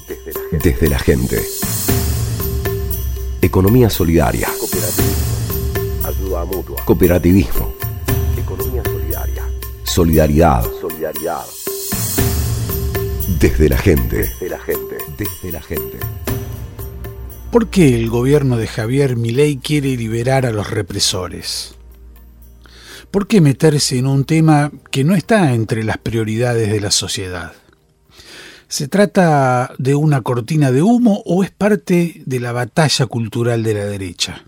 Desde la gente. Economía solidaria. Ayuda mutua. Cooperativismo. Economía solidaria. Solidaridad. Desde la gente. Desde la gente. ¿Por qué el gobierno de Javier Milei quiere liberar a los represores? ¿Por qué meterse en un tema que no está entre las prioridades de la sociedad? ¿Se trata de una cortina de humo o es parte de la batalla cultural de la derecha?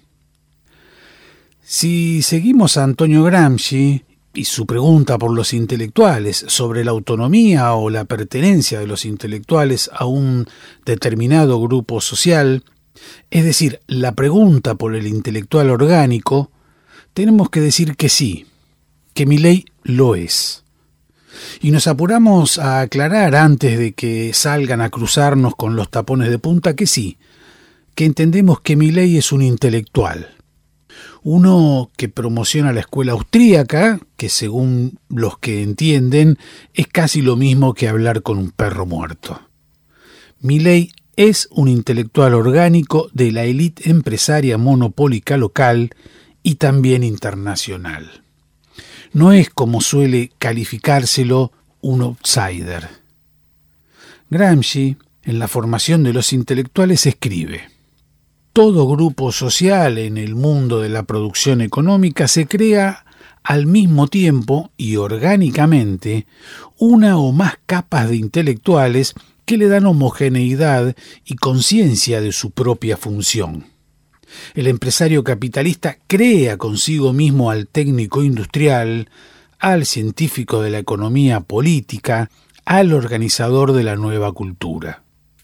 Si seguimos a Antonio Gramsci y su pregunta por los intelectuales sobre la autonomía o la pertenencia de los intelectuales a un determinado grupo social, es decir, la pregunta por el intelectual orgánico, tenemos que decir que sí, que Milei lo es. Y nos apuramos a aclarar antes de que salgan a cruzarnos con los tapones de punta que sí, que entendemos que Milei es un intelectual. Uno que promociona la escuela austríaca, que según los que entienden es casi lo mismo que hablar con un perro muerto. Milei es un intelectual orgánico de la élite empresaria monopólica local y también internacional. No es, como suele calificárselo, un outsider. Gramsci, en la formación de los intelectuales, escribe: todo grupo social en el mundo de la producción económica se crea al mismo tiempo y orgánicamente una o más capas de intelectuales que le dan homogeneidad y conciencia de su propia función. El empresario capitalista crea consigo mismo al técnico industrial, al científico de la economía política, al organizador de la nueva cultura.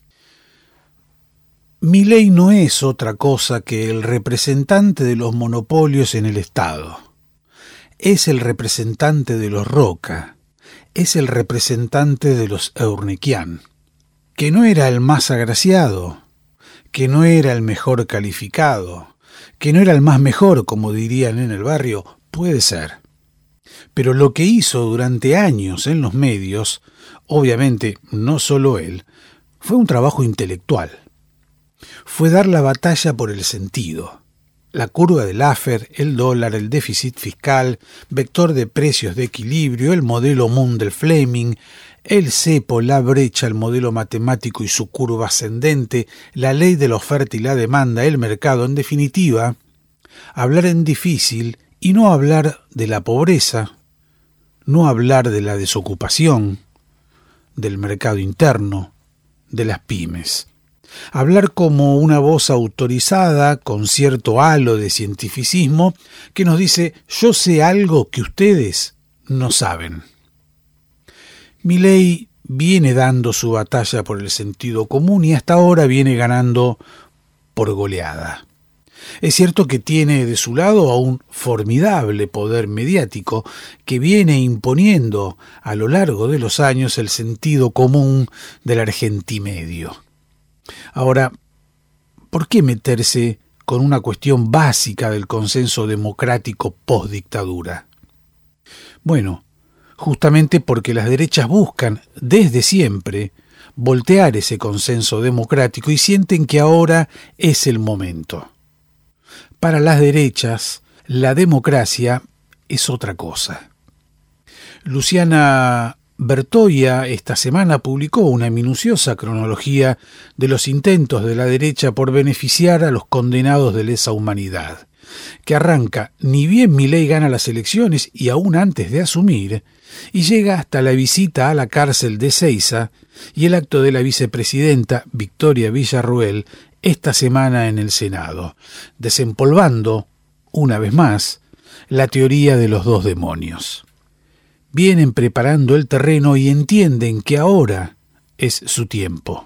Milei no es otra cosa que el representante de los monopolios en el Estado. Es el representante de los Roca, es el representante de los Eurnequian, que no era el más agraciado, que no era el mejor calificado, que no era el más mejor, como dirían en el barrio, puede ser. Pero lo que hizo durante años en los medios, obviamente no solo él, fue un trabajo intelectual. Fue dar la batalla por el sentido. La curva de Laffer, el dólar, el déficit fiscal, vector de precios de equilibrio, el modelo Mundell-Fleming, el cepo, la brecha, el modelo matemático y su curva ascendente, la ley de la oferta y la demanda, el mercado, en definitiva, hablar en difícil y no hablar de la pobreza, no hablar de la desocupación, del mercado interno, de las pymes. Hablar como una voz autorizada, con cierto halo de cientificismo, que nos dice: yo sé algo que ustedes no saben. Milei viene dando su batalla por el sentido común y hasta ahora viene ganando por goleada. Es cierto que tiene de su lado a un formidable poder mediático que viene imponiendo a lo largo de los años el sentido común del argentimedio. Ahora, ¿por qué meterse con una cuestión básica del consenso democrático post-dictadura? Bueno, justamente porque las derechas buscan, desde siempre, voltear ese consenso democrático y sienten que ahora es el momento. Para las derechas, la democracia es otra cosa. Luciana Bertoia esta semana publicó una minuciosa cronología de los intentos de la derecha por beneficiar a los condenados de lesa humanidad, que arranca ni bien Milei gana las elecciones y aún antes de asumir, y llega hasta la visita a la cárcel de Seiza y el acto de la vicepresidenta Victoria Villarruel esta semana en el Senado, desempolvando, una vez más, la teoría de los dos demonios. Vienen preparando el terreno y entienden que ahora es su tiempo.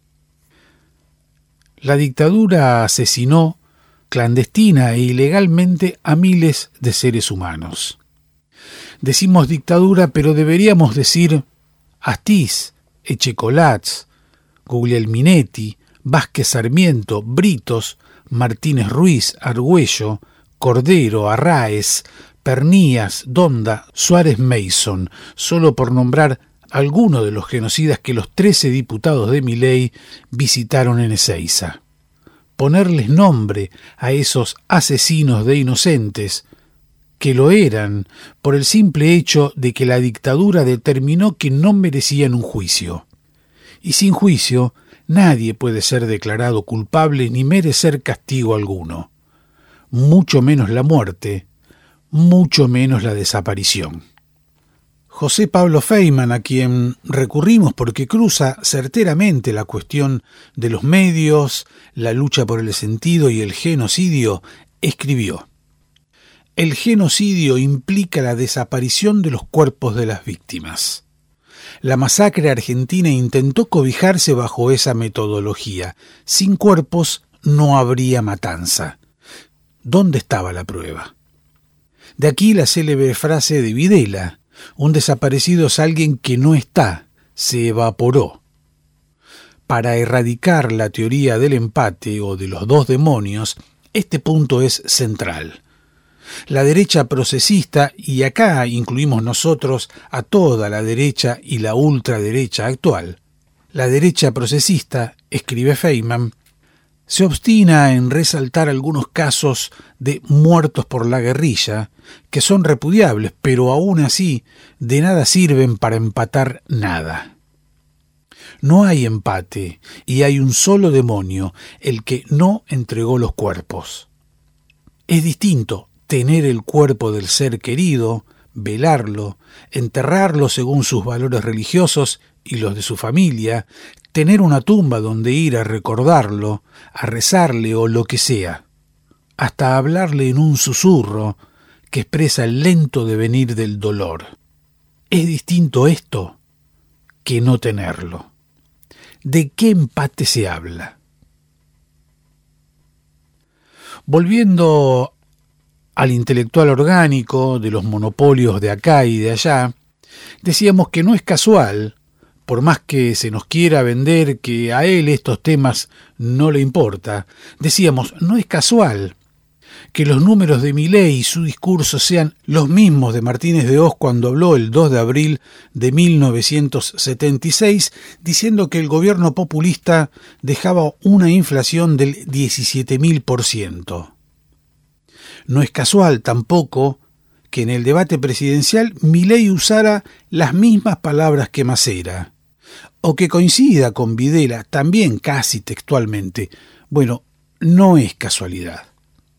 La dictadura asesinó clandestina e ilegalmente a miles de seres humanos. Decimos dictadura, pero deberíamos decir Astiz, Echecolatz, Guglielminetti, Vázquez Sarmiento, Britos, Martínez Ruiz, Argüello, Cordero, Arráez, Pernías, Donda, Suárez Mason, solo por nombrar algunos de los genocidas que los 13 diputados de Milei visitaron en Ezeiza. Ponerles nombre a esos asesinos de inocentes, que lo eran por el simple hecho de que la dictadura determinó que no merecían un juicio. Y sin juicio, nadie puede ser declarado culpable ni merecer castigo alguno, mucho menos la muerte, mucho menos la desaparición. José Pablo Feynman, a quien recurrimos porque cruza certeramente la cuestión de los medios, la lucha por el sentido y el genocidio, escribió: el genocidio implica la desaparición de los cuerpos de las víctimas. La masacre argentina intentó cobijarse bajo esa metodología. Sin cuerpos no habría matanza. ¿Dónde estaba la prueba? De aquí la célebre frase de Videla: un desaparecido es alguien que no está, se evaporó. Para erradicar la teoría del empate o de los dos demonios, este punto es central. La derecha procesista, y acá incluimos nosotros a toda la derecha y la ultraderecha actual, la derecha procesista, escribe Feynman, se obstina en resaltar algunos casos de muertos por la guerrilla, que son repudiables, pero aún así de nada sirven para empatar nada. No hay empate, y hay un solo demonio, el que no entregó los cuerpos. Es distinto tener el cuerpo del ser querido, velarlo, enterrarlo según sus valores religiosos y los de su familia, tener una tumba donde ir a recordarlo, a rezarle o lo que sea, hasta hablarle en un susurro que expresa el lento devenir del dolor. Es distinto esto que no tenerlo. ¿De qué empate se habla? Volviendo al intelectual orgánico de los monopolios de acá y de allá, decíamos que no es casual, por más que se nos quiera vender que a él estos temas no le importa, decíamos, no es casual que los números de Milei y su discurso sean los mismos de Martínez de Hoz cuando habló el 2 de abril de 1976, diciendo que el gobierno populista dejaba una inflación del 17.000%. No es casual tampoco que en el debate presidencial Milei usara las mismas palabras que Macera, o que coincida con Videla también casi textualmente. Bueno, no es casualidad.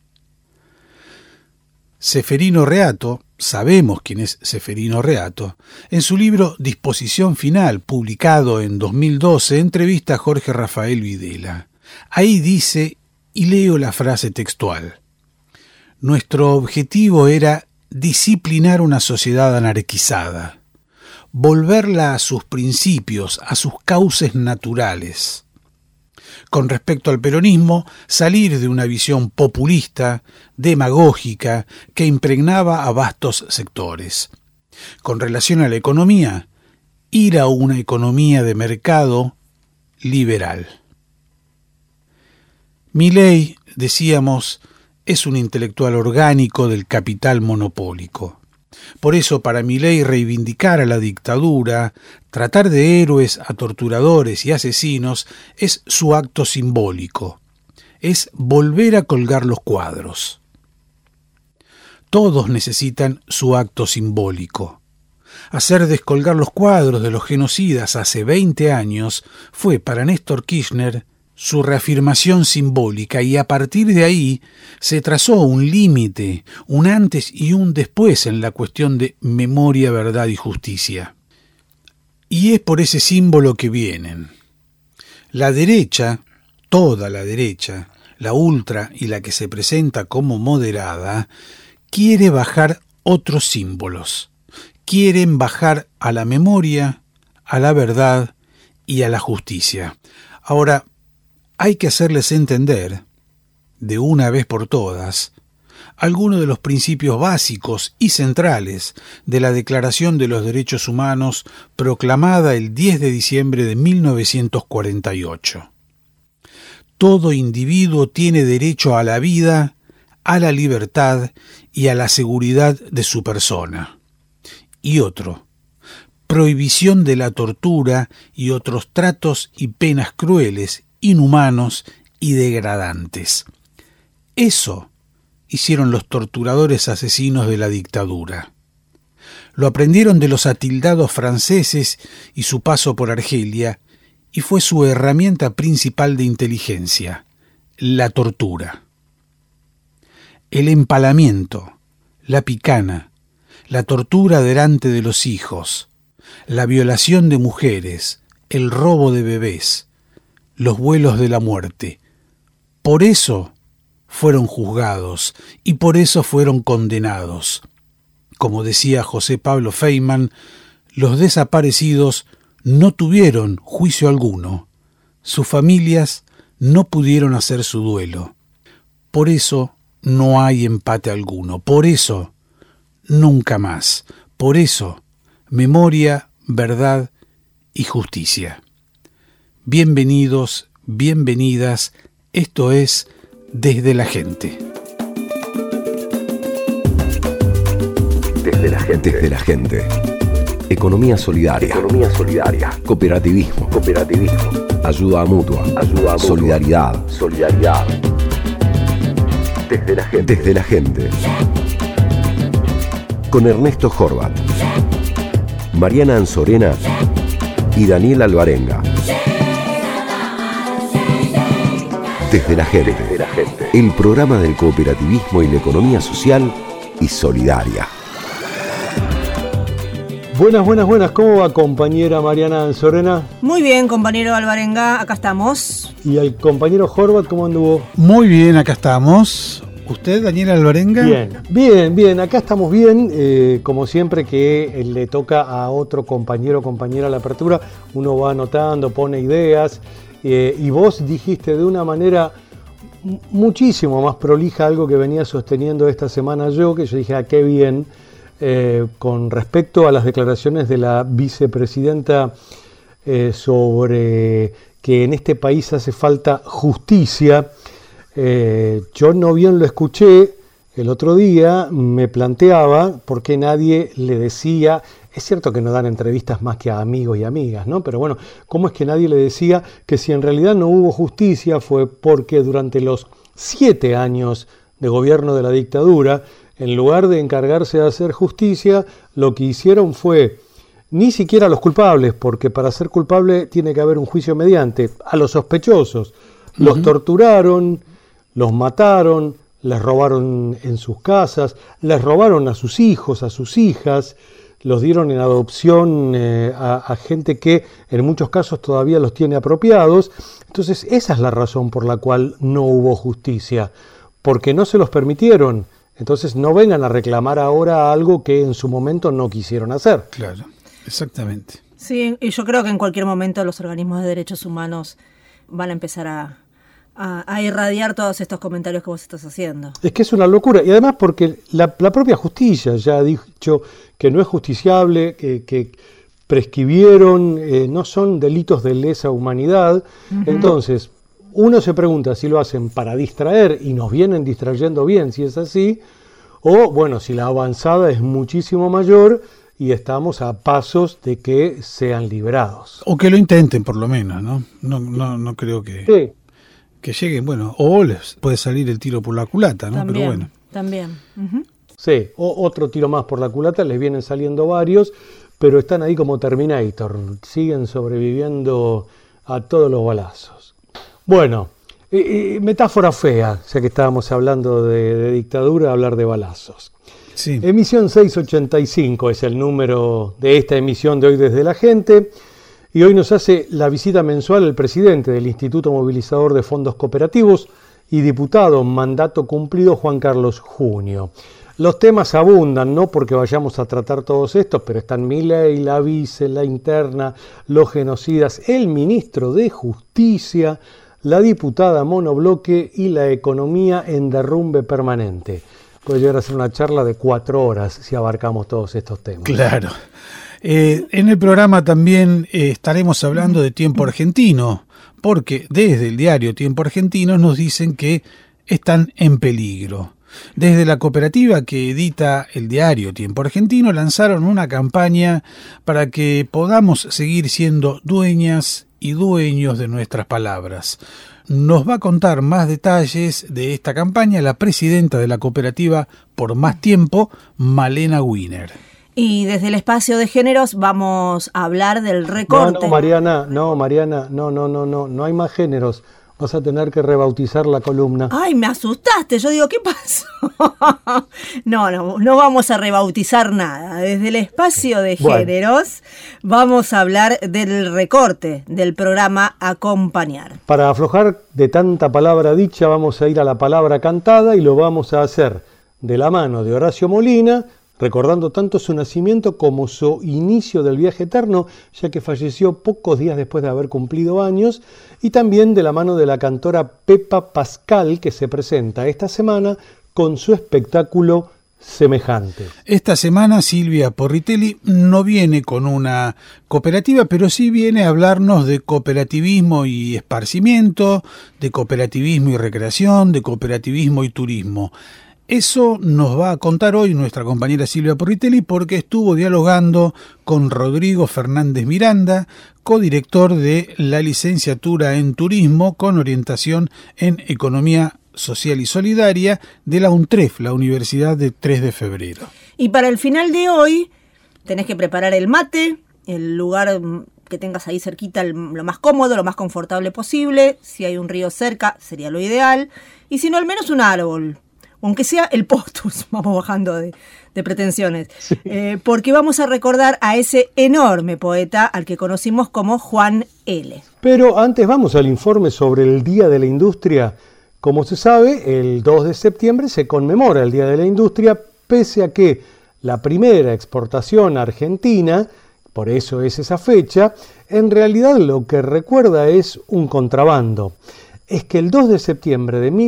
Ceferino Reato, sabemos quién es Ceferino Reato, en su libro Disposición Final, publicado en 2012, entrevista a Jorge Rafael Videla. Ahí dice, y leo la frase textual: nuestro objetivo era disciplinar una sociedad anarquizada, volverla a sus principios, a sus cauces naturales. Con respecto al peronismo, salir de una visión populista, demagógica, que impregnaba a vastos sectores. Con relación a la economía, ir a una economía de mercado liberal. Milei, decíamos, es un intelectual orgánico del capital monopólico. Por eso, para Milei, reivindicar a la dictadura, tratar de héroes a torturadores y asesinos, es su acto simbólico. Es volver a colgar los cuadros. Todos necesitan su acto simbólico. Hacer descolgar los cuadros de los genocidas hace 20 años fue para Néstor Kirchner su reafirmación simbólica, y a partir de ahí se trazó un límite, un antes y un después en la cuestión de memoria, verdad y justicia. Y es por ese símbolo que vienen. La derecha, toda la derecha, la ultra y la que se presenta como moderada, quiere bajar otros símbolos. Quieren bajar a la memoria, a la verdad y a la justicia. Ahora, hay que hacerles entender, de una vez por todas, algunos de los principios básicos y centrales de la Declaración de los Derechos Humanos proclamada el 10 de diciembre de 1948. Todo individuo tiene derecho a la vida, a la libertad y a la seguridad de su persona. Y otro, prohibición de la tortura y otros tratos y penas crueles, inhumanos y degradantes. Eso hicieron los torturadores asesinos de la dictadura. Lo aprendieron de los atildados franceses y su paso por Argelia, y fue su herramienta principal de inteligencia, la tortura. El empalamiento, la picana, la tortura delante de los hijos, la violación de mujeres, el robo de bebés, los vuelos de la muerte. Por eso fueron juzgados y por eso fueron condenados. Como decía José Pablo Feynman, los desaparecidos no tuvieron juicio alguno. Sus familias no pudieron hacer su duelo. Por eso no hay empate alguno. Por eso, nunca más. Por eso, memoria, verdad y justicia. Bienvenidos, bienvenidas. Esto es Desde la Gente. Desde la gente. Desde la gente. Economía solidaria. Economía solidaria. Cooperativismo. Cooperativismo. Ayuda mutua. Ayuda mutua. Solidaridad. Solidaridad. Desde la gente. Desde la gente. Con Ernesto Horvat, Mariana Anzorena y Daniel Alvarenga. Desde la gente. Desde la gente. El programa del cooperativismo y la economía social y solidaria. Buenas. ¿Cómo va, compañera Mariana Anzorena? Muy bien, compañero Alvarenga, acá estamos. ¿Y el compañero Horvat cómo anduvo? Muy bien, acá estamos. ¿Usted, Daniel Alvarenga? Bien, acá estamos bien. Como siempre que le toca a otro compañero o compañera la apertura, uno va anotando, pone ideas, y vos dijiste de una manera muchísimo más prolija algo que venía sosteniendo esta semana yo dije, qué bien, con respecto a las declaraciones de la vicepresidenta sobre que en este país hace falta justicia. Yo no bien lo escuché el otro día, me planteaba por qué nadie le decía, es cierto que no dan entrevistas más que a amigos y amigas, ¿no? Pero bueno, ¿cómo es que nadie le decía que si en realidad no hubo justicia fue porque durante los 7 años de gobierno de la dictadura, en lugar de encargarse de hacer justicia, lo que hicieron fue ni siquiera a los culpables, porque para ser culpable tiene que haber un juicio mediante, a los sospechosos. Los torturaron, los mataron, les robaron en sus casas, les robaron a sus hijos, a sus hijas, los dieron en adopción a gente que en muchos casos todavía los tiene apropiados. Entonces esa es la razón por la cual no hubo justicia, porque no se los permitieron. Entonces no vengan a reclamar ahora algo que en su momento no quisieron hacer. Claro, exactamente. Sí, y yo creo que en cualquier momento los organismos de derechos humanos van a empezar a irradiar todos estos comentarios que vos estás haciendo. Es que es una locura, y además porque la propia justicia ya ha dicho que no es justiciable, que prescribieron, no son delitos de lesa humanidad. Entonces uno se pregunta si lo hacen para distraer, y nos vienen distrayendo bien si es así, o bueno, si la avanzada es muchísimo mayor y estamos a pasos de que sean liberados. O que lo intenten por lo menos, ¿no? No creo que... Sí. Que lleguen, bueno, o les puede salir el tiro por la culata, ¿no? También, pero bueno. También. Sí, o otro tiro más por la culata, les vienen saliendo varios, pero están ahí como Terminator, siguen sobreviviendo a todos los balazos. Bueno, metáfora fea, ya que estábamos hablando de dictadura, hablar de balazos. Sí. Emisión 685 es el número de esta emisión de hoy Desde la Gente. Y hoy nos hace la visita mensual el presidente del Instituto Movilizador de Fondos Cooperativos y diputado en mandato cumplido, Juan Carlos Junio. Los temas abundan, no porque vayamos a tratar todos estos, pero están Milei, la vice, la interna, los genocidas, el ministro de Justicia, la diputada monobloque y la economía en derrumbe permanente. Puede llegar a ser una charla de 4 horas si abarcamos todos estos temas. Claro. En el programa también estaremos hablando de Tiempo Argentino, porque desde el diario Tiempo Argentino nos dicen que están en peligro. Desde la cooperativa que edita el diario Tiempo Argentino lanzaron una campaña para que podamos seguir siendo dueñas y dueños de nuestras palabras. Nos va a contar más detalles de esta campaña la presidenta de la cooperativa Por Más Tiempo, Malena Wiener. Y desde el espacio de géneros vamos a hablar del recorte. No, Mariana, no hay más géneros. Vas a tener que rebautizar la columna. Ay, me asustaste. Yo digo, ¿qué pasó? No vamos a rebautizar nada. Desde el espacio de géneros vamos a hablar del recorte del programa Acompañar. Para aflojar de tanta palabra dicha, vamos a ir a la palabra cantada y lo vamos a hacer de la mano de Horacio Molina, recordando tanto su nacimiento como su inicio del viaje eterno, ya que falleció pocos días después de haber cumplido años, y también de la mano de la cantora Pepa Pascal, que se presenta esta semana con su espectáculo Semejante. Esta semana Silvia Porritelli no viene con una cooperativa, pero sí viene a hablarnos de cooperativismo y esparcimiento, de cooperativismo y recreación, de cooperativismo y turismo. Eso nos va a contar hoy nuestra compañera Silvia Porritelli porque estuvo dialogando con Rodrigo Fernández Miranda, codirector de la licenciatura en Turismo con orientación en Economía Social y Solidaria de la UNTREF, la Universidad de 3 de Febrero. Y para el final de hoy tenés que preparar el mate, el lugar que tengas ahí cerquita, lo más cómodo, lo más confortable posible. Si hay un río cerca sería lo ideal, y si no, al menos un árbol. Aunque sea el Postus, vamos bajando de pretensiones, sí. Porque vamos a recordar a ese enorme poeta al que conocimos como Juan L. Pero antes vamos al informe sobre el Día de la Industria. Como se sabe, el 2 de septiembre se conmemora el Día de la Industria, pese a que la primera exportación argentina, por eso es esa fecha, en realidad lo que recuerda es un contrabando. Es que el 2 de septiembre de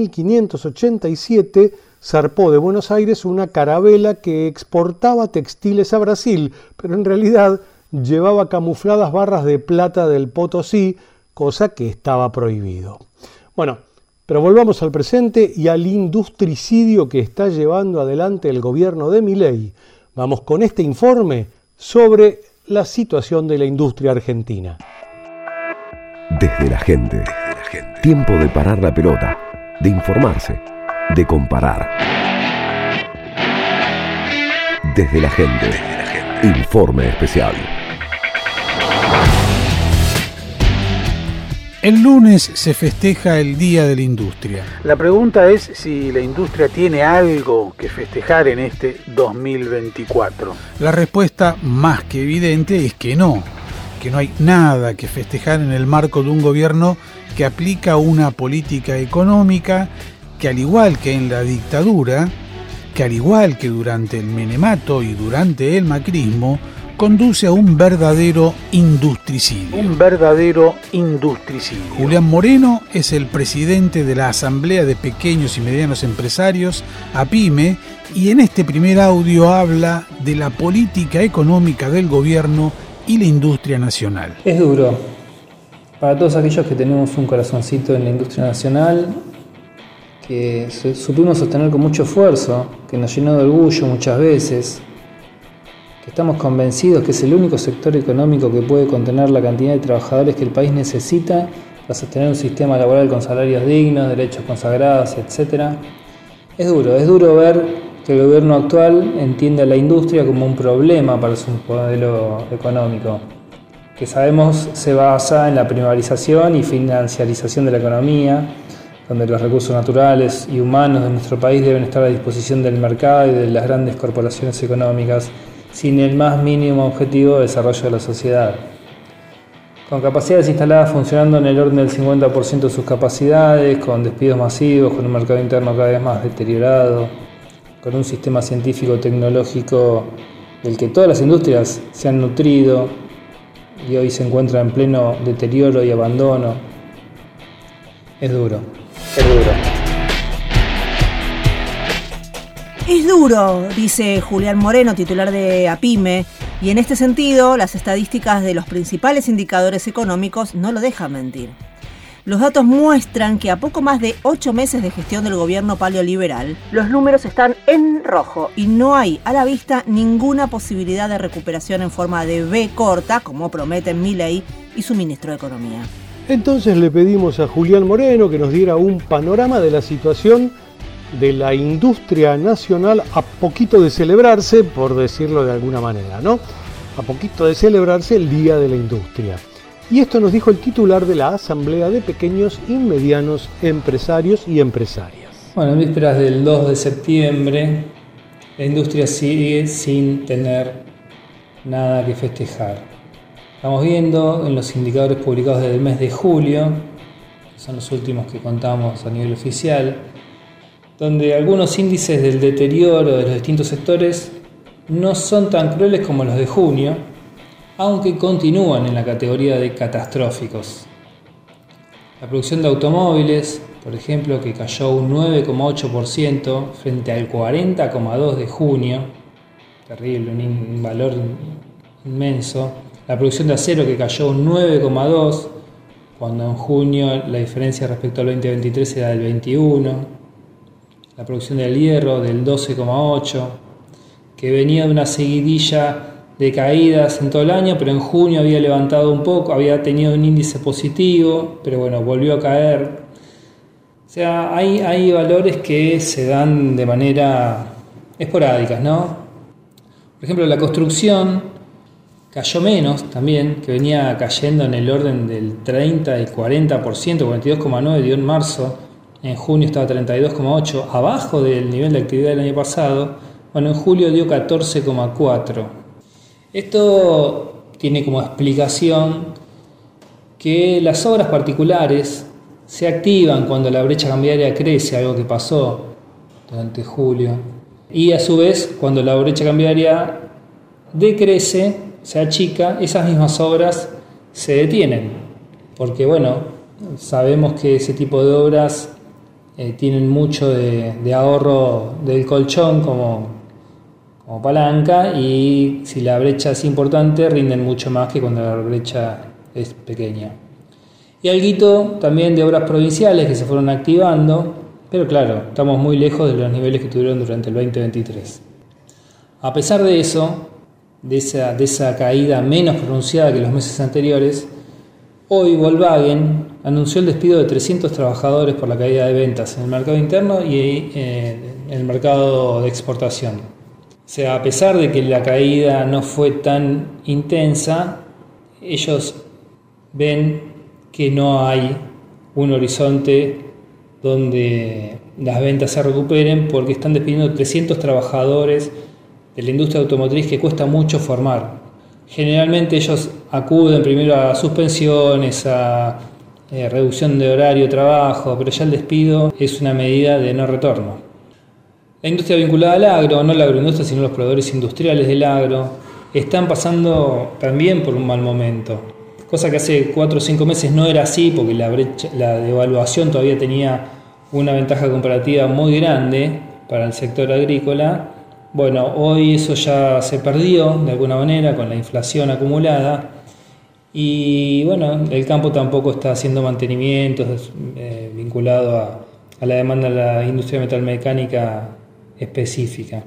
1587 zarpó de Buenos Aires una carabela que exportaba textiles a Brasil, pero en realidad llevaba camufladas barras de plata del Potosí, cosa que estaba prohibido. Bueno, pero volvamos al presente y al industricidio que está llevando adelante el gobierno de Milei. Vamos con este informe sobre la situación de la industria argentina. Desde la gente. Tiempo de parar la pelota, de informarse, de comparar. Desde la gente. Informe especial. El lunes se festeja el Día de la Industria. La pregunta es si la industria tiene algo que festejar en este 2024. La respuesta más que evidente es que no hay nada que festejar en el marco de un gobierno que aplica una política económica que, al igual que en la dictadura, que al igual que durante el menemato y durante el macrismo, conduce a un verdadero industricidio. Julián Moreno es el presidente de la Asamblea de Pequeños y Medianos Empresarios, APIME, y en este primer audio habla de la política económica del gobierno y la industria nacional. Es duro. Para todos aquellos que tenemos un corazoncito en la industria nacional, que supimos sostener con mucho esfuerzo, que nos llenó de orgullo muchas veces, que estamos convencidos que es el único sector económico que puede contener la cantidad de trabajadores que el país necesita para sostener un sistema laboral con salarios dignos, derechos consagrados, etc. Es duro ver que el gobierno actual entiende a la industria como un problema para su modelo económico, que sabemos se basa en la privatización y financiarización de la economía, donde los recursos naturales y humanos de nuestro país deben estar a disposición del mercado y de las grandes corporaciones económicas, sin el más mínimo objetivo de desarrollo de la sociedad. Con capacidades instaladas funcionando en el orden del 50% de sus capacidades, con despidos masivos, con un mercado interno cada vez más deteriorado, con un sistema científico-tecnológico del que todas las industrias se han nutrido y hoy se encuentra en pleno deterioro y abandono. Es duro. Es duro, dice Julián Moreno, titular de APIME, y en este sentido las estadísticas de los principales indicadores económicos no lo dejan mentir. Los datos muestran que a poco más de 8 meses de gestión del gobierno paleoliberal, los números están en rojo y no hay a la vista ninguna posibilidad de recuperación en forma de V corta, como prometen Milei y su ministro de Economía. Entonces le pedimos a Julián Moreno que nos diera un panorama de la situación de la industria nacional a poquito de celebrarse, por decirlo de alguna manera, ¿no? A poquito de celebrarse el Día de la Industria. Y esto nos dijo el titular de la Asamblea de Pequeños y Medianos Empresarios y Empresarias. Bueno, en vísperas del 2 de septiembre, la industria sigue sin tener nada que festejar. Estamos viendo en los indicadores publicados desde el mes de julio, que son los últimos que contamos a nivel oficial, donde algunos índices del deterioro de los distintos sectores no son tan crueles como los de junio, aunque continúan en la categoría de catastróficos. La producción de automóviles, por ejemplo, que cayó un 9,8% frente al 40,2% de junio, terrible, un valor inmenso. La producción de acero, que cayó un 9,2%, cuando en junio la diferencia respecto al 2023 era del 21%. La producción del hierro del 12,8%, que venía de una seguidilla de caídas en todo el año, pero en junio había levantado un poco, había tenido un índice positivo, pero bueno, volvió a caer. O sea, hay valores que se dan de manera esporádica, ¿no? Por ejemplo, la construcción cayó menos también, que venía cayendo en el orden del 30 y 40%, 42,9% dio en marzo, en junio estaba 32,8%, abajo del nivel de actividad del año pasado. Bueno, en julio dio 14,4%. Esto tiene como explicación que las obras particulares se activan cuando la brecha cambiaria crece, algo que pasó durante julio, y a su vez cuando la brecha cambiaria decrece, se achica, esas mismas obras se detienen, porque bueno, sabemos que ese tipo de obras tienen mucho de ahorro del colchón como palanca, y si la brecha es importante rinden mucho más que cuando la brecha es pequeña. Y alguito también de obras provinciales que se fueron activando, pero claro, estamos muy lejos de los niveles que tuvieron durante el 2023. A pesar de eso, de esa caída menos pronunciada que los meses anteriores, hoy Volkswagen anunció el despido de 300 trabajadores por la caída de ventas en el mercado interno y en el mercado de exportación. O sea, a pesar de que la caída no fue tan intensa, ellos ven que no hay un horizonte donde las ventas se recuperen, porque están despidiendo 300 trabajadores de la industria automotriz que cuesta mucho formar. Generalmente ellos acuden primero a suspensiones, a reducción de horario de trabajo, pero ya el despido es una medida de no retorno. La industria vinculada al agro, no la agroindustria, sino los proveedores industriales del agro, están pasando también por un mal momento. Cosa que hace 4 o 5 meses no era así, porque la devaluación todavía tenía una ventaja comparativa muy grande para el sector agrícola. Bueno, hoy eso ya se perdió de alguna manera con la inflación acumulada, y bueno, el campo tampoco está haciendo mantenimientos vinculado a la demanda de la industria metalmecánica específica.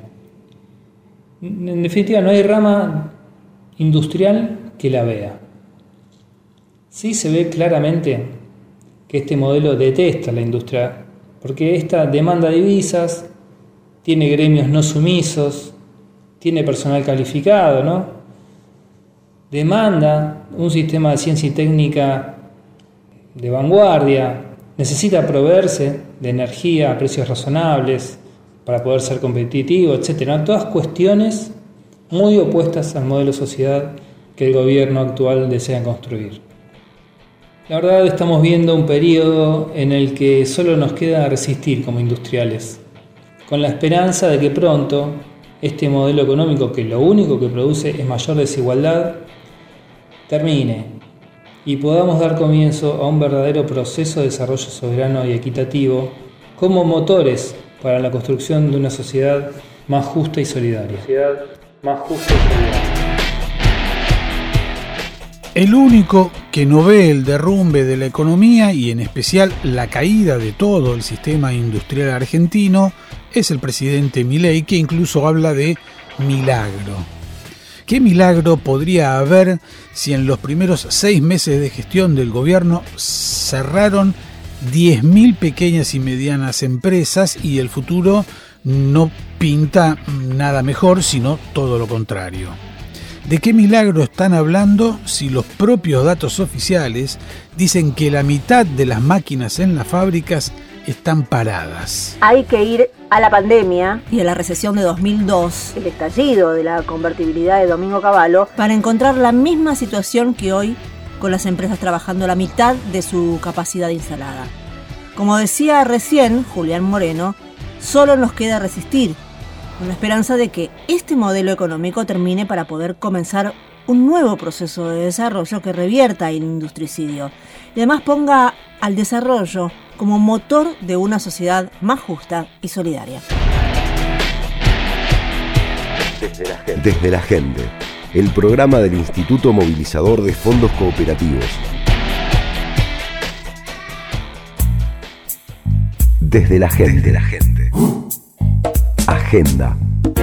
En definitiva, no hay rama industrial que la vea. Sí se ve claramente que este modelo detesta la industria, porque esta demanda divisas, tiene gremios no sumisos, tiene personal calificado, ¿no? Demanda un sistema de ciencia y técnica de vanguardia, necesita proveerse de energía a precios razonables para poder ser competitivo, etc. Todas cuestiones muy opuestas al modelo de sociedad que el gobierno actual desea construir. La verdad, estamos viendo un periodo en el que solo nos queda resistir como industriales, con la esperanza de que pronto este modelo económico, que lo único que produce es mayor desigualdad, termine y podamos dar comienzo a un verdadero proceso de desarrollo soberano y equitativo como motores para la construcción de una sociedad más justa y solidaria. El único que no ve el derrumbe de la economía y en especial la caída de todo el sistema industrial argentino es el presidente Milei, que incluso habla de milagro. ¿Qué milagro podría haber si en los primeros 6 meses de gestión del gobierno cerraron 10.000 pequeñas y medianas empresas y el futuro no pinta nada mejor, sino todo lo contrario? ¿De qué milagro están hablando si los propios datos oficiales dicen que la mitad de las máquinas en las fábricas están paradas? Hay que ir a la pandemia y a la recesión de 2002, el estallido de la convertibilidad de Domingo Cavallo, para encontrar la misma situación que hoy, con las empresas trabajando la mitad de su capacidad instalada. Como decía recién Julián Moreno, solo nos queda resistir, con la esperanza de que este modelo económico termine para poder comenzar un nuevo proceso de desarrollo que revierta el industricidio y además ponga al desarrollo como motor de una sociedad más justa y solidaria. Desde la gente, el programa del Instituto Movilizador de Fondos Cooperativos. Desde la gente. Agenda.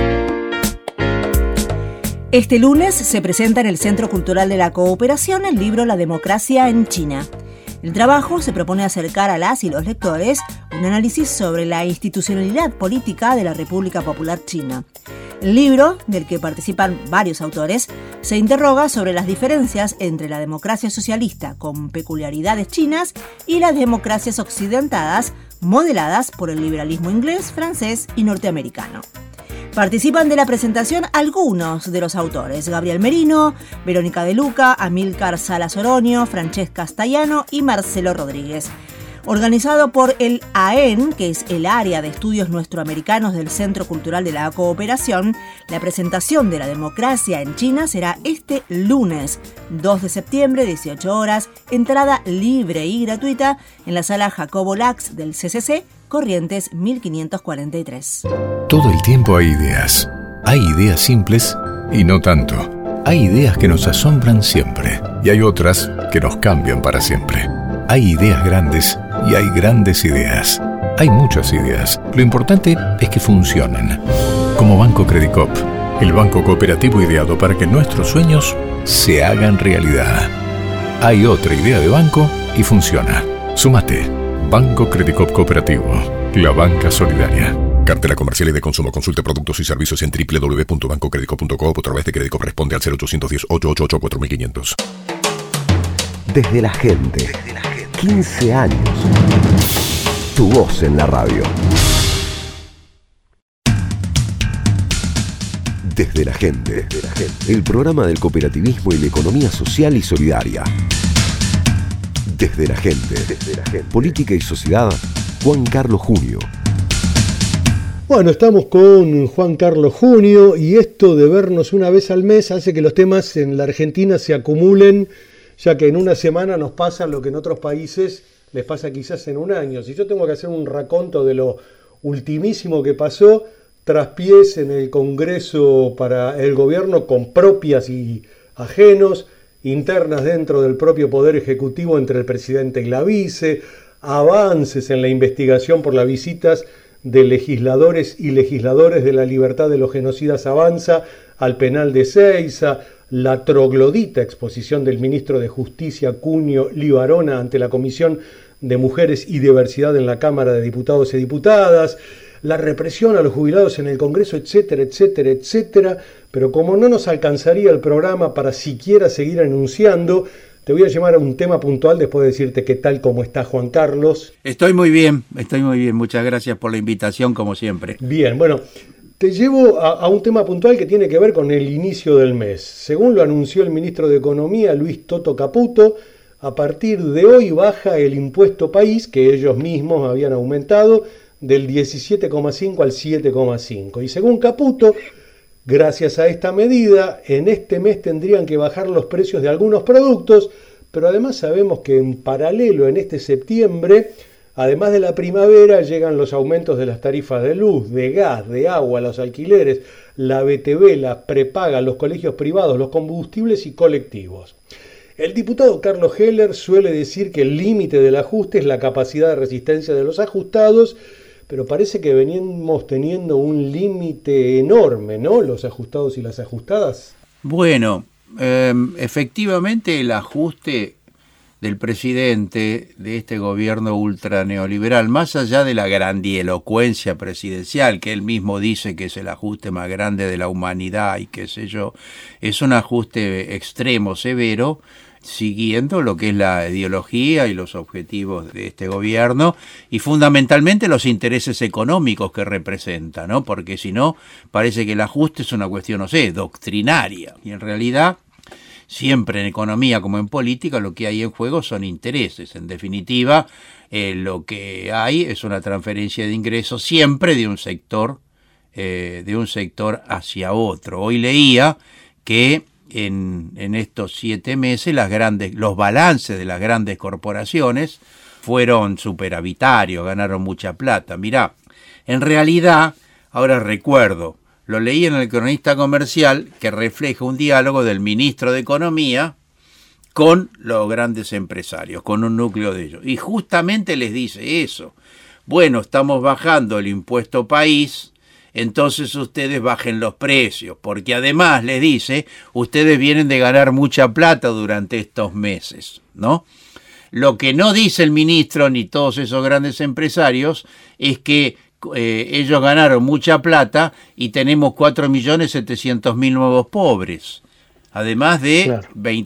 Este lunes se presenta en el Centro Cultural de la Cooperación el libro La democracia en China. El trabajo se propone acercar a las y los lectores un análisis sobre la institucionalidad política de la República Popular China. El libro, del que participan varios autores, se interroga sobre las diferencias entre la democracia socialista con peculiaridades chinas y las democracias occidentadas modeladas por el liberalismo inglés, francés y norteamericano. Participan de la presentación algunos de los autores: Gabriel Merino, Verónica De Luca, Amílcar Salas Oroño, Francesca Staiano y Marcelo Rodríguez. Organizado por el AEN, que es el Área de Estudios Nuestroamericanos del Centro Cultural de la Cooperación, la presentación de la democracia en China será este lunes, 2 de septiembre, 18 horas, entrada libre y gratuita en la sala Jacobo Lax del CCC, Corrientes 1543. Todo el tiempo hay ideas. Hay ideas simples y no tanto. Hay ideas que nos asombran siempre y hay otras que nos cambian para siempre. Hay ideas grandes y hay grandes ideas. Hay muchas ideas. Lo importante es que funcionen. Como Banco Credicop, el banco cooperativo ideado para que nuestros sueños se hagan realidad. Hay otra idea de banco y funciona. Súmate. Banco Credicop Cooperativo. La banca solidaria. Cartela comercial y de consumo. Consulte productos y servicios en www.bancocredicop.coop o a través de Credicop. Responde al 0810-888-4500. Desde la gente. 15 años. Tu voz en la radio. Desde la gente. El programa del cooperativismo y la economía social y solidaria. Desde la gente. Política y sociedad, Juan Carlos Junio. Bueno, estamos con Juan Carlos Junio y esto de vernos una vez al mes hace que los temas en la Argentina se acumulen, ya que en una semana nos pasa lo que en otros países les pasa quizás en un año. Si yo tengo que hacer un raconto de lo ultimísimo que pasó, traspiés en el Congreso para el gobierno con propias y ajenos, internas dentro del propio Poder Ejecutivo entre el presidente y la vice, avances en la investigación por las visitas de legisladores y legisladores de la Libertad de los Genocidas Avanza al penal de Seiza, la troglodita exposición del ministro de Justicia Cunio Libarona ante la Comisión de Mujeres y Diversidad en la Cámara de Diputados y Diputadas, la represión a los jubilados en el Congreso, etcétera, etcétera, etcétera. Pero como no nos alcanzaría el programa para siquiera seguir anunciando, te voy a llamar a un tema puntual después de decirte qué tal, cómo está Juan Carlos. Estoy muy bien. Muchas gracias por la invitación, como siempre. Bien, bueno, te llevo a un tema puntual que tiene que ver con el inicio del mes. Según lo anunció el ministro de Economía, Luis Toto Caputo, a partir de hoy baja el impuesto país, que ellos mismos habían aumentado, del 17,5 al 7,5. Y según Caputo, gracias a esta medida, en este mes tendrían que bajar los precios de algunos productos, pero además sabemos que en paralelo en este septiembre, además de la primavera, llegan los aumentos de las tarifas de luz, de gas, de agua, los alquileres, la BTV, la prepaga, los colegios privados, los combustibles y colectivos. El diputado Carlos Heller suele decir que el límite del ajuste es la capacidad de resistencia de los ajustados, pero parece que venimos teniendo un límite enorme, ¿no? Los ajustados y las ajustadas. Bueno, efectivamente el ajuste del presidente de este gobierno ultra neoliberal, más allá de la grandielocuencia presidencial, que él mismo dice que es el ajuste más grande de la humanidad y qué sé yo, es un ajuste extremo, severo, siguiendo lo que es la ideología y los objetivos de este gobierno y fundamentalmente los intereses económicos que representa, ¿no? Porque si no, parece que el ajuste es una cuestión, no sé, doctrinaria. Y en realidad, siempre en economía como en política, lo que hay en juego son intereses. En definitiva, lo que hay es una transferencia de ingresos siempre de un sector hacia otro. Hoy leía que en estos 7 meses los balances de las grandes corporaciones fueron superavitarios, ganaron mucha plata. Mirá, en realidad, ahora recuerdo, lo leí en el Cronista Comercial, que refleja un diálogo del ministro de Economía con los grandes empresarios, con un núcleo de ellos. Y justamente les dice eso. Bueno, estamos bajando el impuesto país, entonces ustedes bajen los precios, porque además les dice, ustedes vienen de ganar mucha plata durante estos meses, ¿no? Lo que no dice el ministro ni todos esos grandes empresarios es que ellos ganaron mucha plata y tenemos 4.700.000 nuevos pobres, además de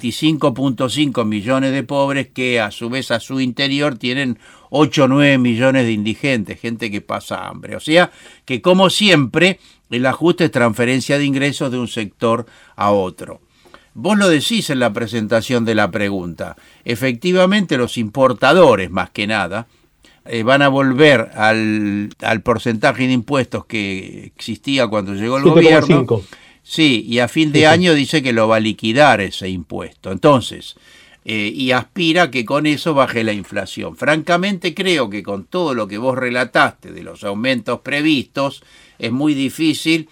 25.5 millones de pobres que a su vez a su interior tienen 8 o 9 millones de indigentes, gente que pasa hambre. O sea que como siempre el ajuste es transferencia de ingresos de un sector a otro. Vos lo decís en la presentación de la pregunta. Efectivamente los importadores más que nada van a volver al porcentaje de impuestos que existía cuando llegó el 7,5. Gobierno. Sí, y a fin de año dice que lo va a liquidar ese impuesto. Entonces, y aspira que con eso baje la inflación. Francamente creo que con todo lo que vos relataste de los aumentos previstos, es muy difícil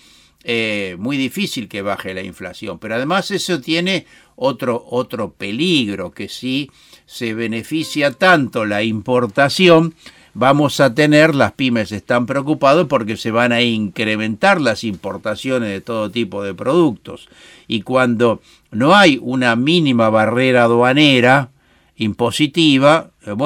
que baje la inflación. Pero además eso tiene otro peligro, que si se beneficia tanto la importación, vamos a tener, las pymes están preocupados porque se van a incrementar las importaciones de todo tipo de productos. Y cuando no hay una mínima barrera aduanera impositiva,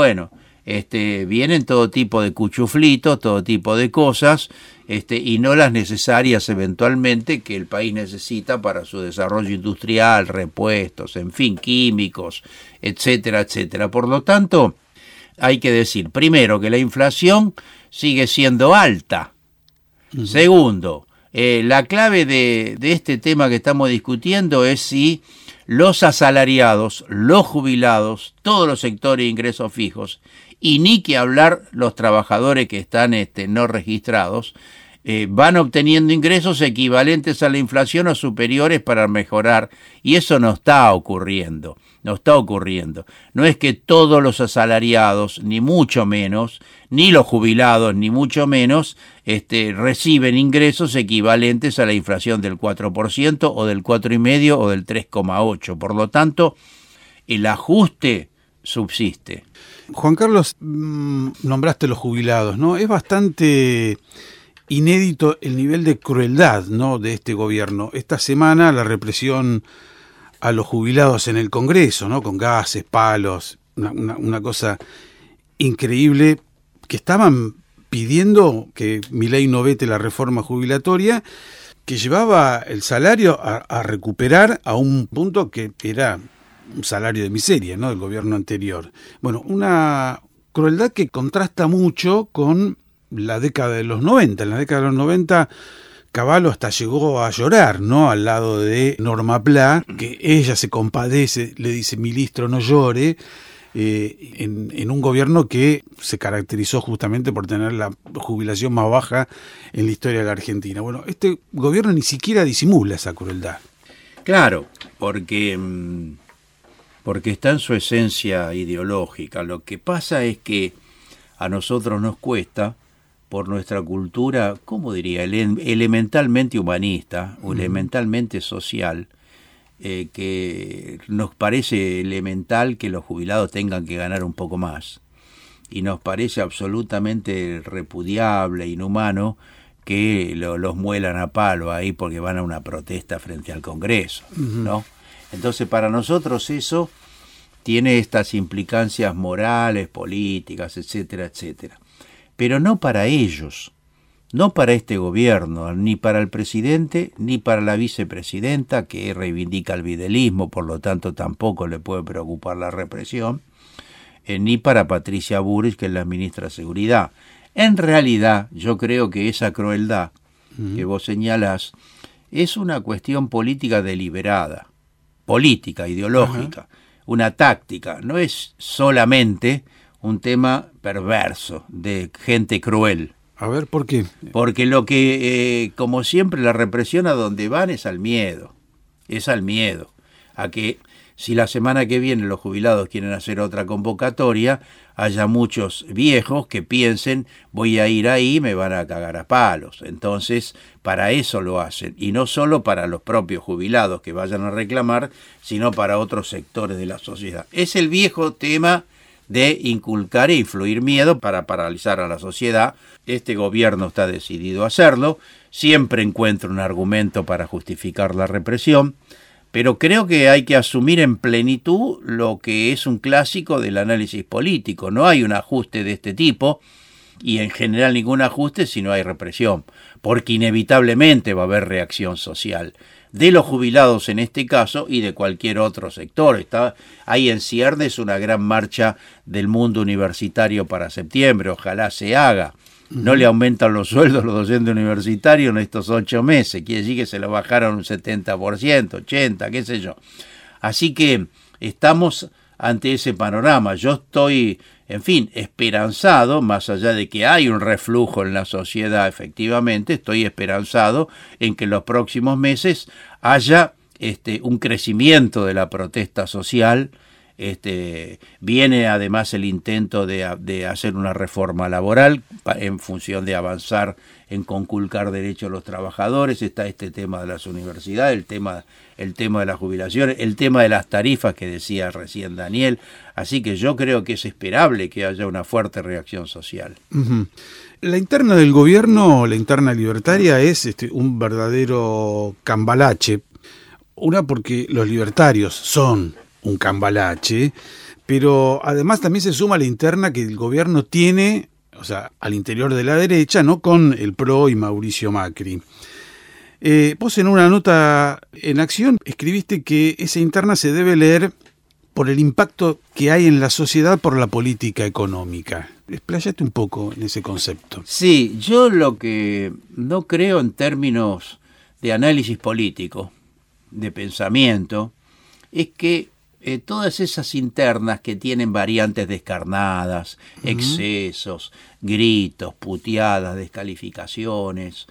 vienen todo tipo de cuchuflitos, todo tipo de cosas, y no las necesarias eventualmente que el país necesita para su desarrollo industrial, repuestos, en fin, químicos, etcétera, etcétera. Por lo tanto, hay que decir, primero, que la inflación sigue siendo alta. Uh-huh. Segundo, la clave de este tema que estamos discutiendo es si los asalariados, los jubilados, todos los sectores de ingresos fijos, y ni que hablar los trabajadores que están no registrados, van obteniendo ingresos equivalentes a la inflación o superiores para mejorar, y eso no está ocurriendo. No es que todos los asalariados, ni mucho menos, ni los jubilados, ni mucho menos, reciben ingresos equivalentes a la inflación del 4% o del 4,5% o del 3,8%. Por lo tanto, el ajuste subsiste. Juan Carlos, nombraste los jubilados, ¿no? Es bastante inédito el nivel de crueldad, ¿no?, de este gobierno. Esta semana la represión a los jubilados en el Congreso, ¿no?, con gases, palos, una cosa increíble, que estaban pidiendo que Milei no vete la reforma jubilatoria, que llevaba el salario a recuperar a un punto que era un salario de miseria, ¿no?, del gobierno anterior. Bueno, una crueldad que contrasta mucho con la década de los 90. En la década de los 90 Cavallo hasta llegó a llorar, ¿no?, al lado de Norma Pla, que ella se compadece, le dice, ministro, no llore, en un gobierno que se caracterizó justamente por tener la jubilación más baja en la historia de la Argentina. Bueno, este gobierno ni siquiera disimula esa crueldad. Claro, porque está en su esencia ideológica. Lo que pasa es que a nosotros nos cuesta, por nuestra cultura, ¿cómo diría?, elementalmente humanista o elementalmente social, que nos parece elemental que los jubilados tengan que ganar un poco más. Y nos parece absolutamente repudiable, inhumano, que los muelan a palo ahí porque van a una protesta frente al Congreso, ¿no? Entonces, para nosotros eso tiene estas implicancias morales, políticas, etcétera, etcétera. Pero no para ellos, no para este gobierno, ni para el presidente, ni para la vicepresidenta, que reivindica el videlismo, por lo tanto tampoco le puede preocupar la represión, ni para Patricia Bullrich, que es la ministra de Seguridad. En realidad, yo creo que esa crueldad que vos señalás es una cuestión política deliberada, política, ideológica, una táctica, no es solamente un tema perverso de gente cruel. A ver, ¿por qué? Porque lo que, como siempre, la represión a donde van es al miedo, a que si la semana que viene los jubilados quieren hacer otra convocatoria, haya muchos viejos que piensen, voy a ir ahí, me van a cagar a palos. Entonces, para eso lo hacen, y no solo para los propios jubilados que vayan a reclamar, sino para otros sectores de la sociedad. Es el viejo tema de inculcar e influir miedo para paralizar a la sociedad. Este gobierno está decidido a hacerlo, siempre encuentra un argumento para justificar la represión, pero creo que hay que asumir en plenitud lo que es un clásico del análisis político. No hay un ajuste de este tipo, y en general ningún ajuste si no hay represión, porque inevitablemente va a haber reacción social, de los jubilados en este caso y de cualquier otro sector. Hay en ciernes una gran marcha del mundo universitario para septiembre, ojalá se haga. No le aumentan los sueldos a los docentes universitarios en estos 8 meses, quiere decir que se lo bajaron un 70%, 80%, qué sé yo. Así que estamos ante ese panorama. Yo estoy, en fin, esperanzado, más allá de que hay un reflujo en la sociedad, efectivamente, estoy esperanzado en que en los próximos meses haya un crecimiento de la protesta social. Viene además el intento de hacer una reforma laboral en función de avanzar en conculcar derechos a los trabajadores. Está este tema de las universidades, el tema de las jubilaciones, el tema de las tarifas que decía recién Daniel. Así que yo creo que es esperable que haya una fuerte reacción social. La interna del gobierno, la interna libertaria, es un verdadero cambalache. Una, porque los libertarios son un cambalache, pero además también se suma la interna que el gobierno tiene, o sea, al interior de la derecha, ¿no?, con el PRO y Mauricio Macri. Vos en una nota en Acción escribiste que esa interna se debe leer por el impacto que hay en la sociedad por la política económica. Expláyate un poco en ese concepto. Sí, yo lo que no creo en términos de análisis político, de pensamiento, es que todas esas internas que tienen variantes descarnadas, excesos, gritos, puteadas, descalificaciones,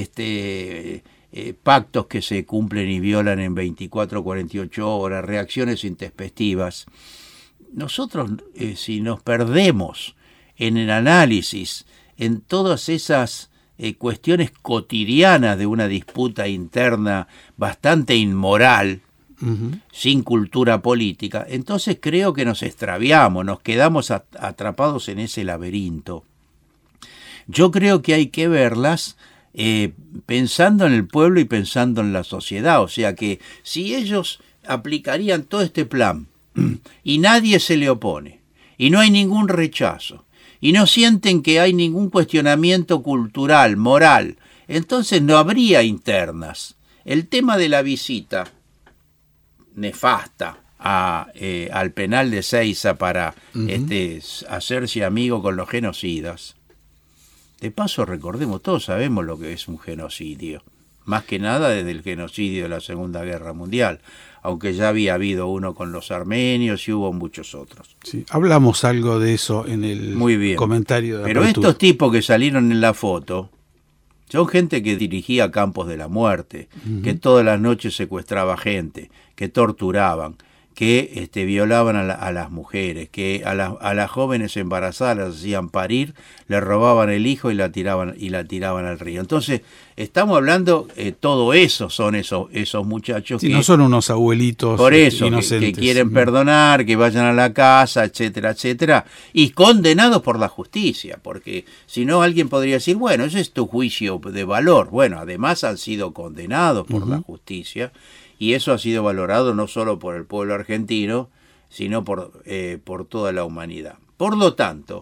pactos que se cumplen y violan en 24 o 48 horas, reacciones intempestivas. Nosotros, si nos perdemos en el análisis, en todas esas cuestiones cotidianas de una disputa interna bastante inmoral, sin cultura política, entonces creo que nos extraviamos, nos quedamos atrapados en ese laberinto. Yo creo que hay que verlas pensando en el pueblo y pensando en la sociedad, o sea que si ellos aplicarían todo este plan y nadie se le opone y no hay ningún rechazo y no sienten que hay ningún cuestionamiento cultural, moral, entonces no habría internas. El tema de la visita nefasta al penal de Seiza para hacerse amigo con los genocidas. De paso, recordemos, todos sabemos lo que es un genocidio, más que nada desde el genocidio de la Segunda Guerra Mundial, aunque ya había habido uno con los armenios y hubo muchos otros. Sí, hablamos algo de eso en el comentario de Pero apertura. Estos tipos que salieron en la foto son gente que dirigía campos de la muerte, que todas las noches secuestraba gente, que torturaban, que violaban a las mujeres, que a las jóvenes embarazadas las hacían parir, le robaban el hijo y la tiraban al río. Entonces, estamos hablando, todo eso son esos muchachos sí, que no son unos abuelitos por eso, inocentes. Que quieren perdonar, que vayan a la casa, etcétera, etcétera, y condenados por la justicia, porque si no alguien podría decir, bueno, ese es tu juicio de valor. Bueno, además han sido condenados por la justicia, y eso ha sido valorado no solo por el pueblo argentino, sino por toda la humanidad. Por lo tanto,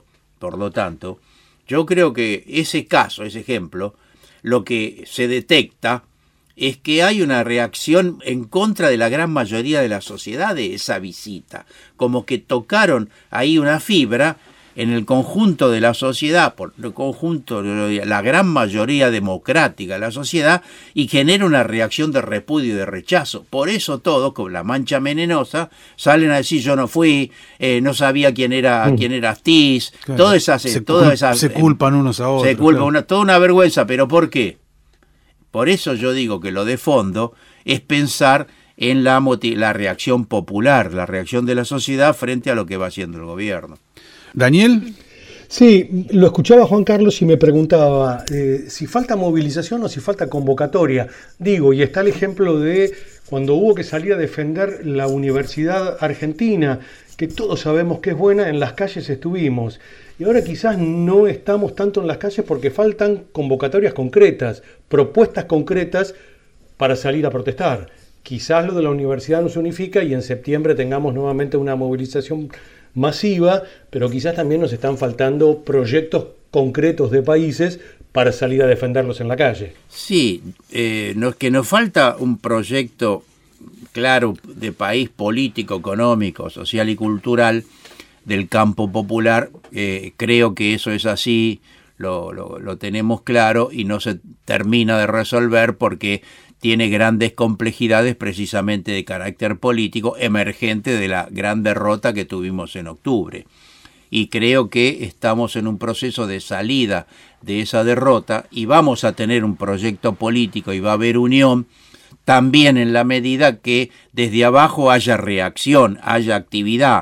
yo creo que ese caso, ese ejemplo, lo que se detecta es que hay una reacción en contra de la gran mayoría de la sociedad de esa visita, como que tocaron ahí una fibra en el conjunto de la sociedad, por el conjunto, la gran mayoría democrática de la sociedad, y genera una reacción de repudio y de rechazo. Por eso todos, con la mancha venenosa, salen a decir yo no fui, no sabía quién era Astiz, claro. Todas esas se culpan unos a otros. Se culpan, toda una vergüenza, pero ¿por qué? Por eso yo digo que lo de fondo es pensar en la reacción popular, la reacción de la sociedad frente a lo que va haciendo el gobierno. ¿Daniel? Sí, lo escuchaba Juan Carlos y me preguntaba si falta movilización o si falta convocatoria. Digo, y está el ejemplo de cuando hubo que salir a defender la Universidad Argentina, que todos sabemos que es buena, en las calles estuvimos. Y ahora quizás no estamos tanto en las calles porque faltan convocatorias concretas, propuestas concretas para salir a protestar. Quizás lo de la universidad no se unifica y en septiembre tengamos nuevamente una movilización masiva, pero quizás también nos están faltando proyectos concretos de países para salir a defenderlos en la calle. Sí, que nos falta un proyecto claro de país político, económico, social y cultural del campo popular. Creo que eso es así, lo tenemos claro y no se termina de resolver porque tiene grandes complejidades precisamente de carácter político emergente de la gran derrota que tuvimos en octubre. Y creo que estamos en un proceso de salida de esa derrota y vamos a tener un proyecto político y va a haber unión también en la medida que desde abajo haya reacción, haya actividad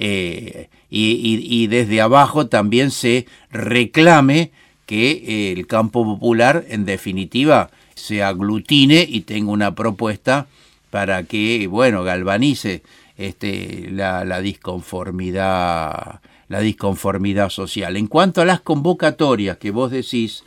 y desde abajo también se reclame que el campo popular en definitiva se aglutine y tenga una propuesta para que, galvanice la disconformidad social. En cuanto a las convocatorias que vos decís,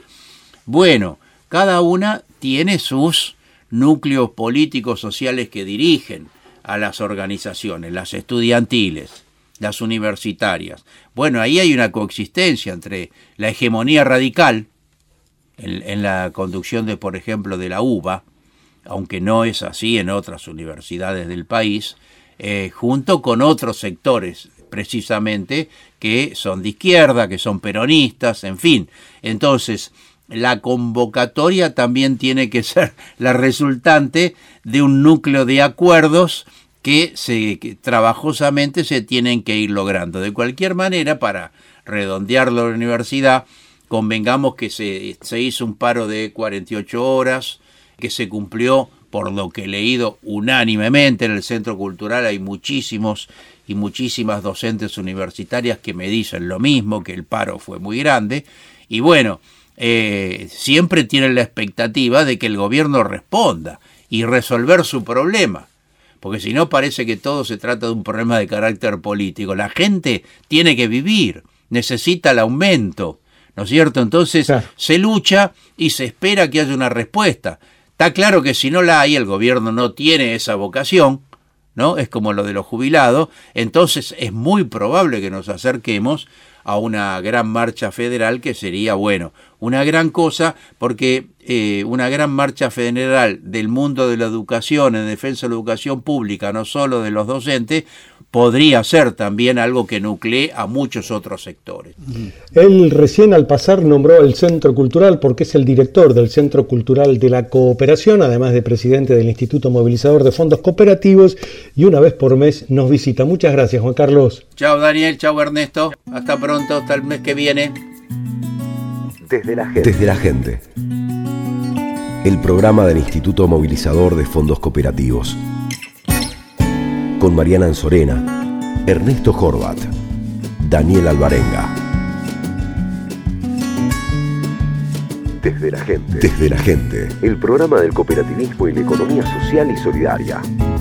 cada una tiene sus núcleos políticos sociales que dirigen a las organizaciones, las estudiantiles, las universitarias. Ahí hay una coexistencia entre la hegemonía radical en la conducción por ejemplo, de la UBA, aunque no es así en otras universidades del país, junto con otros sectores, precisamente, que son de izquierda, que son peronistas, en fin. Entonces, la convocatoria también tiene que ser la resultante de un núcleo de acuerdos que trabajosamente se tienen que ir logrando. De cualquier manera, para redondear la universidad, convengamos que se hizo un paro de 48 horas, que se cumplió, por lo que he leído, unánimemente. En el Centro Cultural hay muchísimos y muchísimas docentes universitarias que me dicen lo mismo, que el paro fue muy grande. Y siempre tienen la expectativa de que el gobierno responda y resolver su problema. Porque si no parece que todo se trata de un problema de carácter político. La gente tiene que vivir, necesita el aumento, ¿no es cierto? Entonces se lucha y se espera que haya una respuesta. Está claro que si no la hay, el gobierno no tiene esa vocación, ¿no? Es como lo de los jubilados. Entonces es muy probable que nos acerquemos a una gran marcha federal, que sería, una gran cosa, porque una gran marcha federal del mundo de la educación en defensa de la educación pública, no solo de los docentes, podría ser también algo que nuclee a muchos otros sectores. Él recién al pasar nombró el Centro Cultural porque es el director del Centro Cultural de la Cooperación, además de presidente del Instituto Movilizador de Fondos Cooperativos, y una vez por mes nos visita. Muchas gracias, Juan Carlos. Chao, Daniel, chao, Ernesto. Hasta pronto, hasta el mes que viene. Desde la gente. El programa del Instituto Movilizador de Fondos Cooperativos. con Mariana Anzorena, Ernesto Horvat, Daniel Alvarenga. Desde la gente, el programa del cooperativismo y la economía social y solidaria.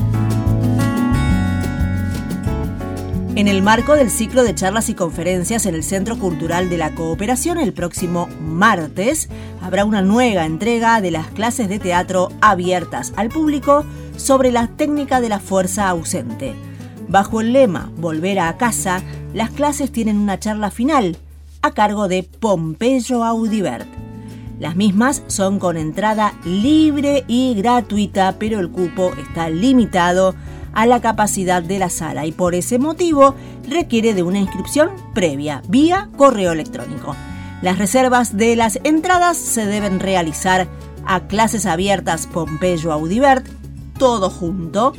En el marco del ciclo de charlas y conferencias en el Centro Cultural de la Cooperación, el próximo martes habrá una nueva entrega de las clases de teatro abiertas al público sobre la técnica de la fuerza ausente. Bajo el lema Volver a casa, las clases tienen una charla final a cargo de Pompeyo Audibert. Las mismas son con entrada libre y gratuita, pero el cupo está limitado a la capacidad de la sala y por ese motivo requiere de una inscripción previa vía correo electrónico. Las reservas de las entradas se deben realizar a Clases Abiertas Pompeyo Audibert, todo junto,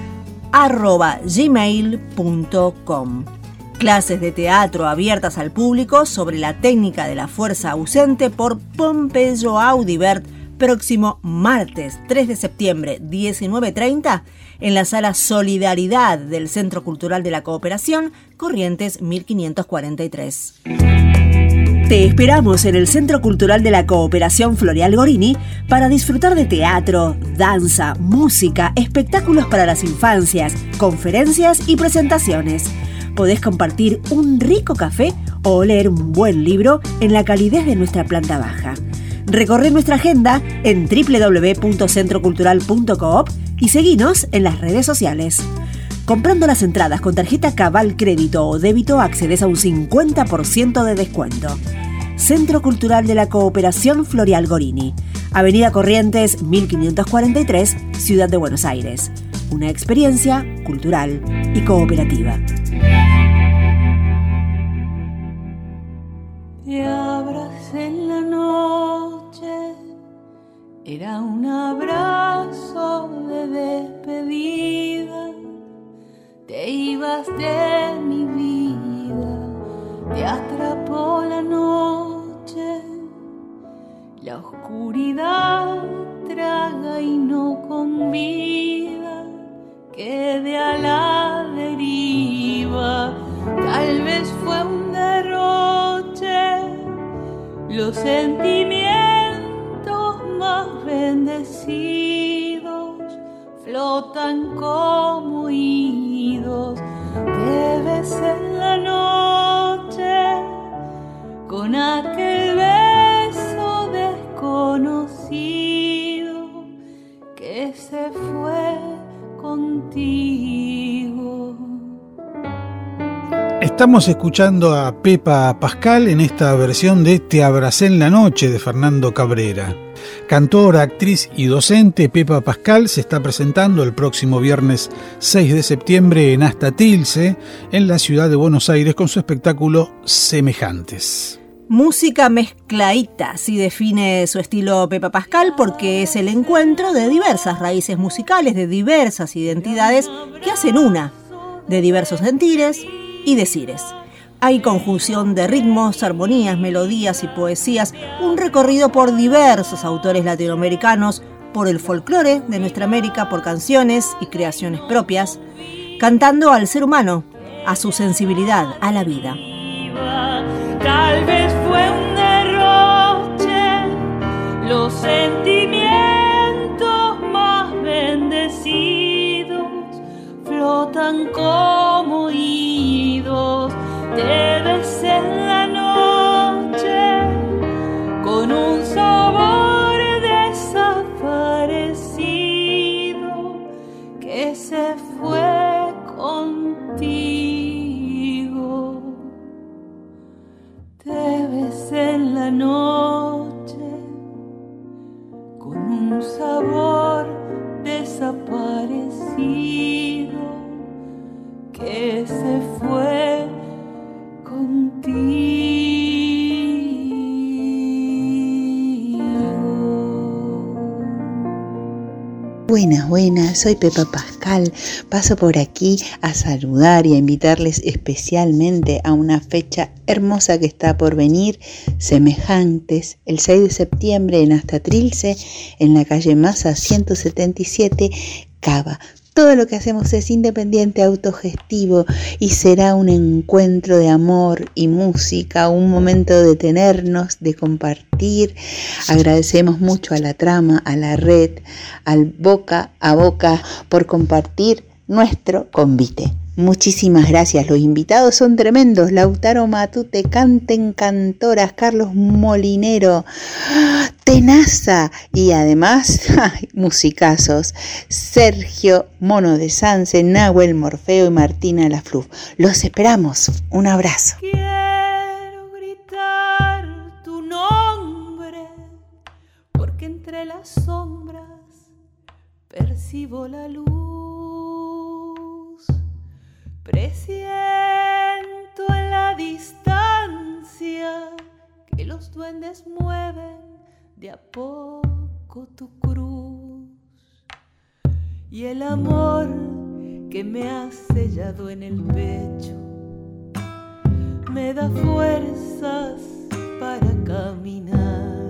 @gmail.com. Clases de teatro abiertas al público sobre la técnica de la fuerza ausente por Pompeyo Audibert, próximo martes 3 de septiembre, 19:30, en la Sala Solidaridad del Centro Cultural de la Cooperación, Corrientes 1543. Te esperamos en el Centro Cultural de la Cooperación Floreal Gorini para disfrutar de teatro, danza, música, espectáculos para las infancias, conferencias y presentaciones. Podés compartir un rico café o leer un buen libro en la calidez de nuestra planta baja. Recorre nuestra agenda en www.centrocultural.coop y seguinos en las redes sociales. Comprando las entradas con tarjeta Cabal Crédito o Débito accedes a un 50% de descuento. Centro Cultural de la Cooperación Floreal Gorini, Avenida Corrientes 1543, Ciudad de Buenos Aires. Una experiencia cultural y cooperativa. Te abracé en la noche, era un abrazo de despedida. Te ibas de mi vida, te atrapó la noche, la oscuridad traga y no convida, quedé a la deriva, tal vez fue un derroche, los sentimientos más bendecidos flotan como idos, debe ser la noche con aquel beso desconocido que se fue contigo. Estamos escuchando a Pepa Pascal en esta versión de Te abracé en la noche de Fernando Cabrera. Cantora, actriz y docente, Pepa Pascal se está presentando el próximo viernes 6 de septiembre en Asta Trilce, en la ciudad de Buenos Aires, con su espectáculo Semejantes. Música mezcladita, así define su estilo Pepa Pascal, porque es el encuentro de diversas raíces musicales, de diversas identidades que hacen una, de diversos sentires y decires. Hay conjunción de ritmos, armonías, melodías y poesías, un recorrido por diversos autores latinoamericanos, por el folclore de nuestra América, por canciones y creaciones propias, cantando al ser humano, a su sensibilidad, a la vida. Tal vez fue un derroche, los sentimientos más bendecidos flotan como idos, debe ser la noche con un sabor desaparecido que se fue contigo. Debe ser la noche con un sabor desaparecido que se fue contigo. Buenas, soy Pepa Pascal. Paso por aquí a saludar y a invitarles especialmente a una fecha hermosa que está por venir, Semejantes, el 6 de septiembre en Asta Trilce, en la calle Massa 177, Cava. Todo lo que hacemos es independiente, autogestivo y será un encuentro de amor y música, un momento de detenernos, de compartir. Agradecemos mucho a la trama, a la red, al boca a boca por compartir nuestro convite. Muchísimas gracias, los invitados son tremendos. Lautaro Matute, Canten Cantoras, Carlos Molinero, Tenaza y además musicazos, Sergio Mono de Sanse, Nahuel Morfeo y Martina Lafluf. Los esperamos, un abrazo. Quiero gritar tu nombre porque entre las sombras percibo la luz. Presiento en la distancia que los duendes mueven de a poco tu cruz. Y el amor que me has sellado en el pecho me da fuerzas para caminar.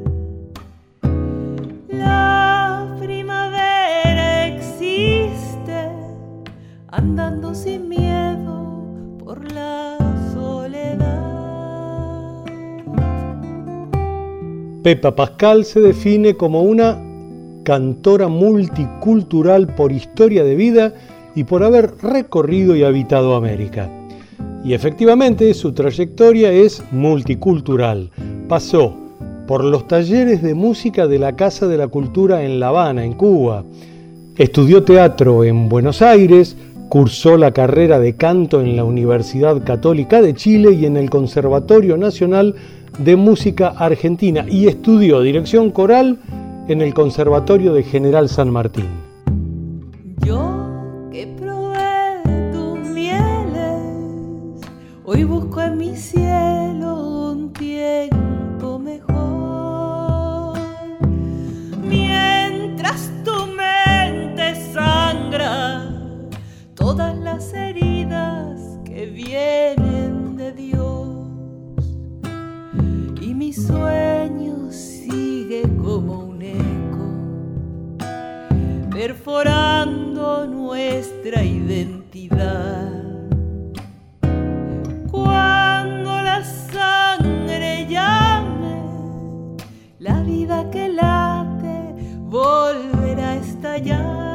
La primavera existe andando sin miedo por la soledad. Pepa Pascal se define como una cantora multicultural por historia de vida y por haber recorrido y habitado América. Y efectivamente su trayectoria es multicultural. Pasó por los talleres de música de la Casa de la Cultura en La Habana, en Cuba. Estudió teatro en Buenos Aires, cursó la carrera de canto en la Universidad Católica de Chile y en el Conservatorio Nacional de Música Argentina y estudió dirección coral en el Conservatorio de General San Martín. Yo que probé tus mieles, hoy busco en mi cielo un tiempo mejor. Mientras tu mente sangra todas las heridas que vienen de Dios y mi sueño sigue como un eco perforando nuestra identidad. Cuando la sangre llame, la vida que late volverá a estallar.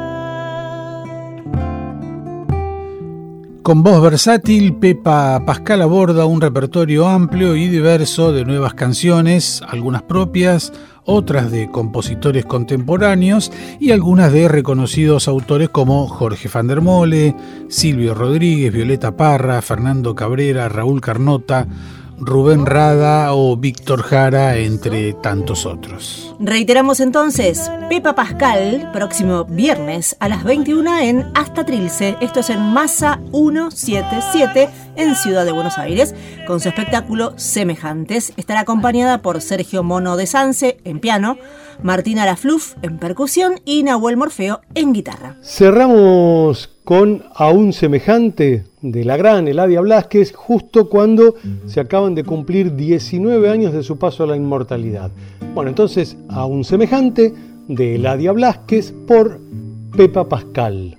Con voz versátil, Pepa Pascal aborda un repertorio amplio y diverso de nuevas canciones, algunas propias, otras de compositores contemporáneos y algunas de reconocidos autores como Jorge van der Mole, Silvio Rodríguez, Violeta Parra, Fernando Cabrera, Raúl Carnota, Rubén Rada o Víctor Jara, entre tantos otros. Reiteramos entonces, Pepa Pascal, próximo viernes a las 21 en Hasta Trilce. Esto es en Masa 177 en Ciudad de Buenos Aires, con su espectáculo Semejantes. Estará acompañada por Sergio Mono de Sanse en piano, Martina Lafluf en percusión y Nahuel Morfeo en guitarra. Cerramos con A un semejante de la gran Eladia Blasquez, justo cuando se acaban de cumplir 19 años de su paso a la inmortalidad. Bueno, entonces, A un semejante de Eladia Blasquez por Pepa Pascal.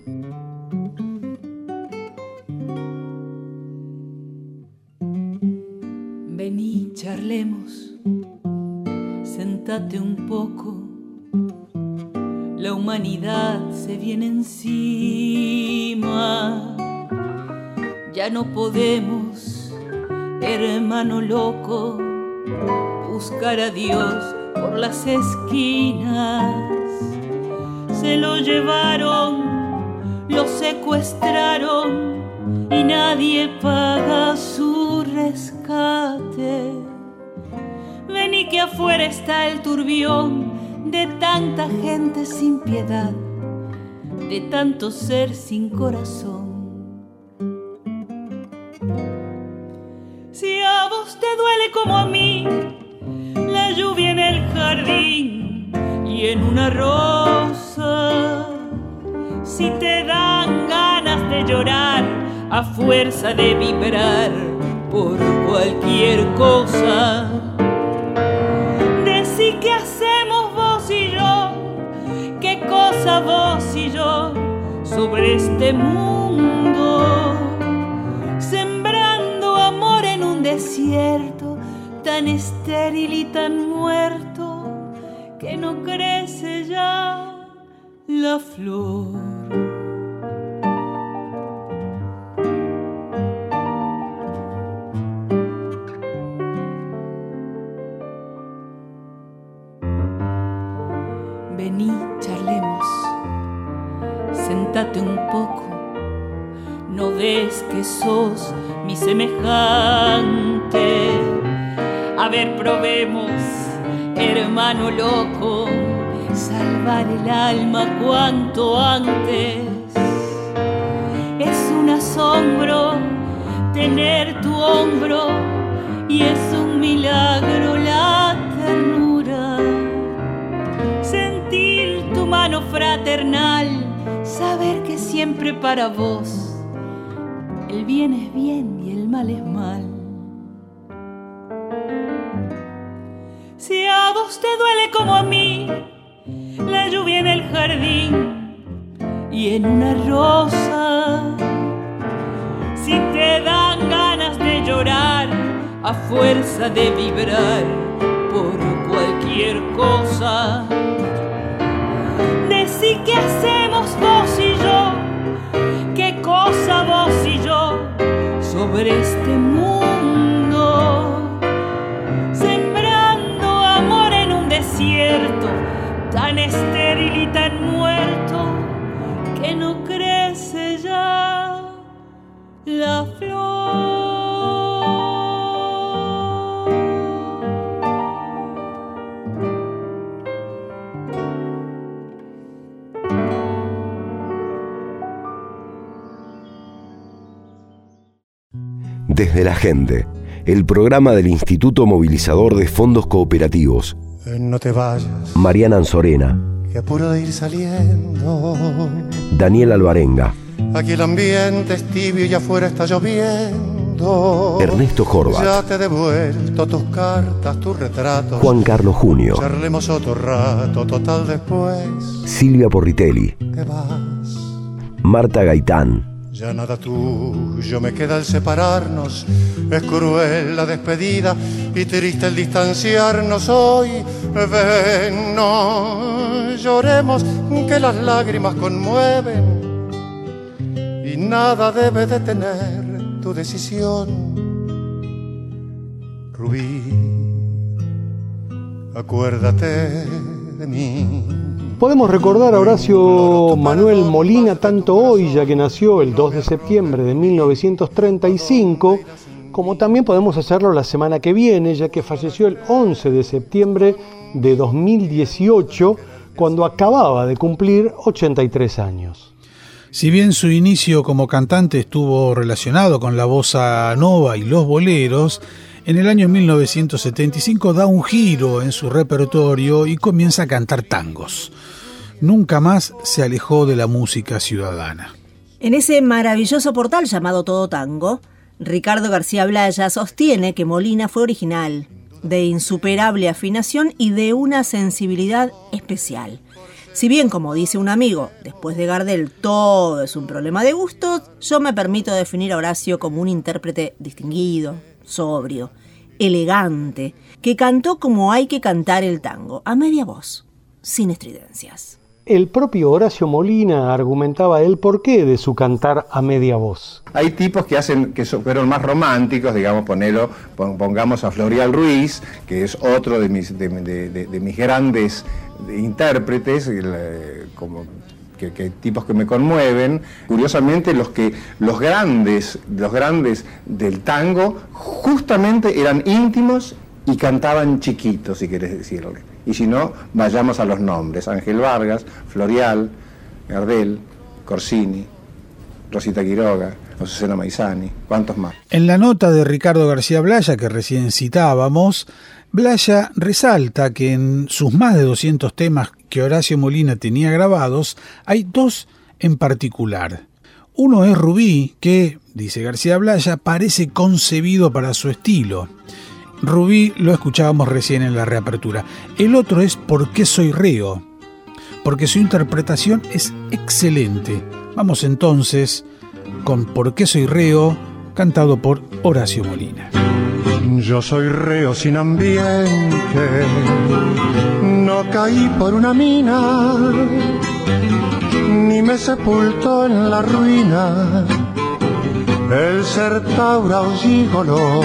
Vení, charlemos, sentate un poco. La humanidad se viene encima. Ya no podemos, hermano loco, buscar a Dios por las esquinas. Se lo llevaron, lo secuestraron y nadie paga su rescate. Vení que afuera está el turbión de tanta gente sin piedad, de tanto ser sin corazón. Si a vos te duele como a mí la lluvia en el jardín y en una rosa, si te dan ganas de llorar a fuerza de vibrar por cualquier cosa, decí qué hacemos vos y yo, qué cosa vos y yo sobre este mundo, sembrando amor en un desierto tan estéril y tan muerto que no crece ya la flor. Vení, charlemos, sentate un poco, no ves que sos mi semejante. A ver, probemos, hermano loco, salvar el alma cuanto antes. Es un asombro tener tu hombro y es un milagro la ternura. Sentir tu mano fraternal, saber que siempre para vos el bien es bien y el mal es mal. Si a vos te duele como a mí la lluvia en el jardín y en una rosa, si te dan ganas de llorar a fuerza de vibrar por cualquier cosa, decí qué hacemos vos y yo, qué cosa vos y yo sobre este mundo, sembrando amor en un desierto tan estéril y tan muerto que no crece ya la flor. Desde la Gente, el programa del Instituto Movilizador de Fondos Cooperativos. No te vayas, Mariana Anzorena, que apuro de ir saliendo. Daniel Alvarenga, Aquí el ambiente es tibio y afuera está lloviendo. Ernesto Horvath, Ya te he devuelto tus cartas, tus retratos. Juan Carlos Junio, Charlemos otro rato, total después Silvia Porritelli, te vas. Marta Gaitán, Ya nada tuyo me queda al separarnos. Es cruel la despedida y triste el distanciarnos hoy. Ven, no lloremos, que las lágrimas conmueven y nada debe detener tu decisión. Rubí, acuérdate de mí. Podemos recordar a Horacio Manuel Molina tanto hoy, ya que nació el 2 de septiembre de 1935, como también podemos hacerlo la semana que viene, ya que falleció el 11 de septiembre de 2018, cuando acababa de cumplir 83 años. Si bien su inicio como cantante estuvo relacionado con la bossa nova y los boleros, en el año 1975 da un giro en su repertorio y comienza a cantar tangos. Nunca más se alejó de la música ciudadana. En ese maravilloso portal llamado Todo Tango, Ricardo García Blaya sostiene que Molina fue original, de insuperable afinación y de una sensibilidad especial. Si bien, como dice un amigo, después de Gardel todo es un problema de gustos, yo me permito definir a Horacio como un intérprete distinguido, sobrio, elegante, que cantó como hay que cantar el tango, a media voz, sin estridencias. El propio Horacio Molina argumentaba el porqué de su cantar a media voz. Hay tipos que fueron más románticos, digamos, pongamos a Florial Ruiz, que es otro de mis grandes intérpretes, que tipos que me conmueven. Curiosamente, los grandes del tango justamente eran íntimos y cantaban chiquitos, si querés decirle. Y si no, vayamos a los nombres: Ángel Vargas, Florial, Gardel, Corsini, Rosita Quiroga, Azucena Maizani, ¿cuántos más? En la nota de Ricardo García Blaya, que recién citábamos, Blaya resalta que en sus más de 200 temas que Horacio Molina tenía grabados, hay dos en particular. Uno es Rubí, que, dice García Blaya, parece concebido para su estilo. Rubí lo escuchábamos recién en la reapertura. El otro es ¿Por qué soy reo? Porque su interpretación es excelente. Vamos entonces con ¿Por qué soy reo?, cantado por Horacio Molina. Yo soy reo sin ambiente, no caí por una mina, ni me sepultó en la ruina el ser taura o gigolo.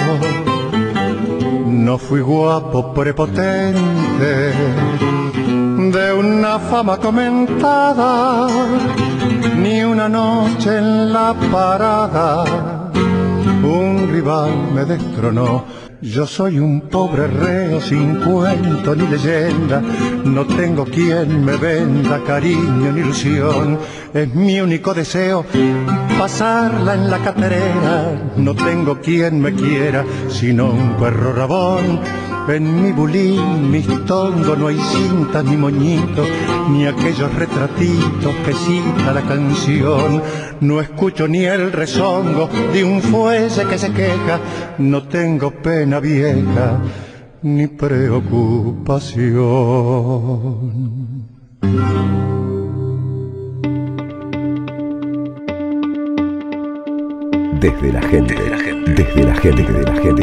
No fui guapo, prepotente, de una fama comentada, ni una noche en la parada un rival me destronó. Yo soy un pobre reo sin cuento ni leyenda, no tengo quien me venda cariño ni ilusión. Es mi único deseo pasarla en la catrera, no tengo quien me quiera sino un perro rabón. En mi bulín, mis tongos, no hay cinta ni moñito, ni aquellos retratitos que cita la canción. No escucho ni el rezongo de un fuelle que se queja, no tengo pena vieja ni preocupación. Desde la gente, desde la gente.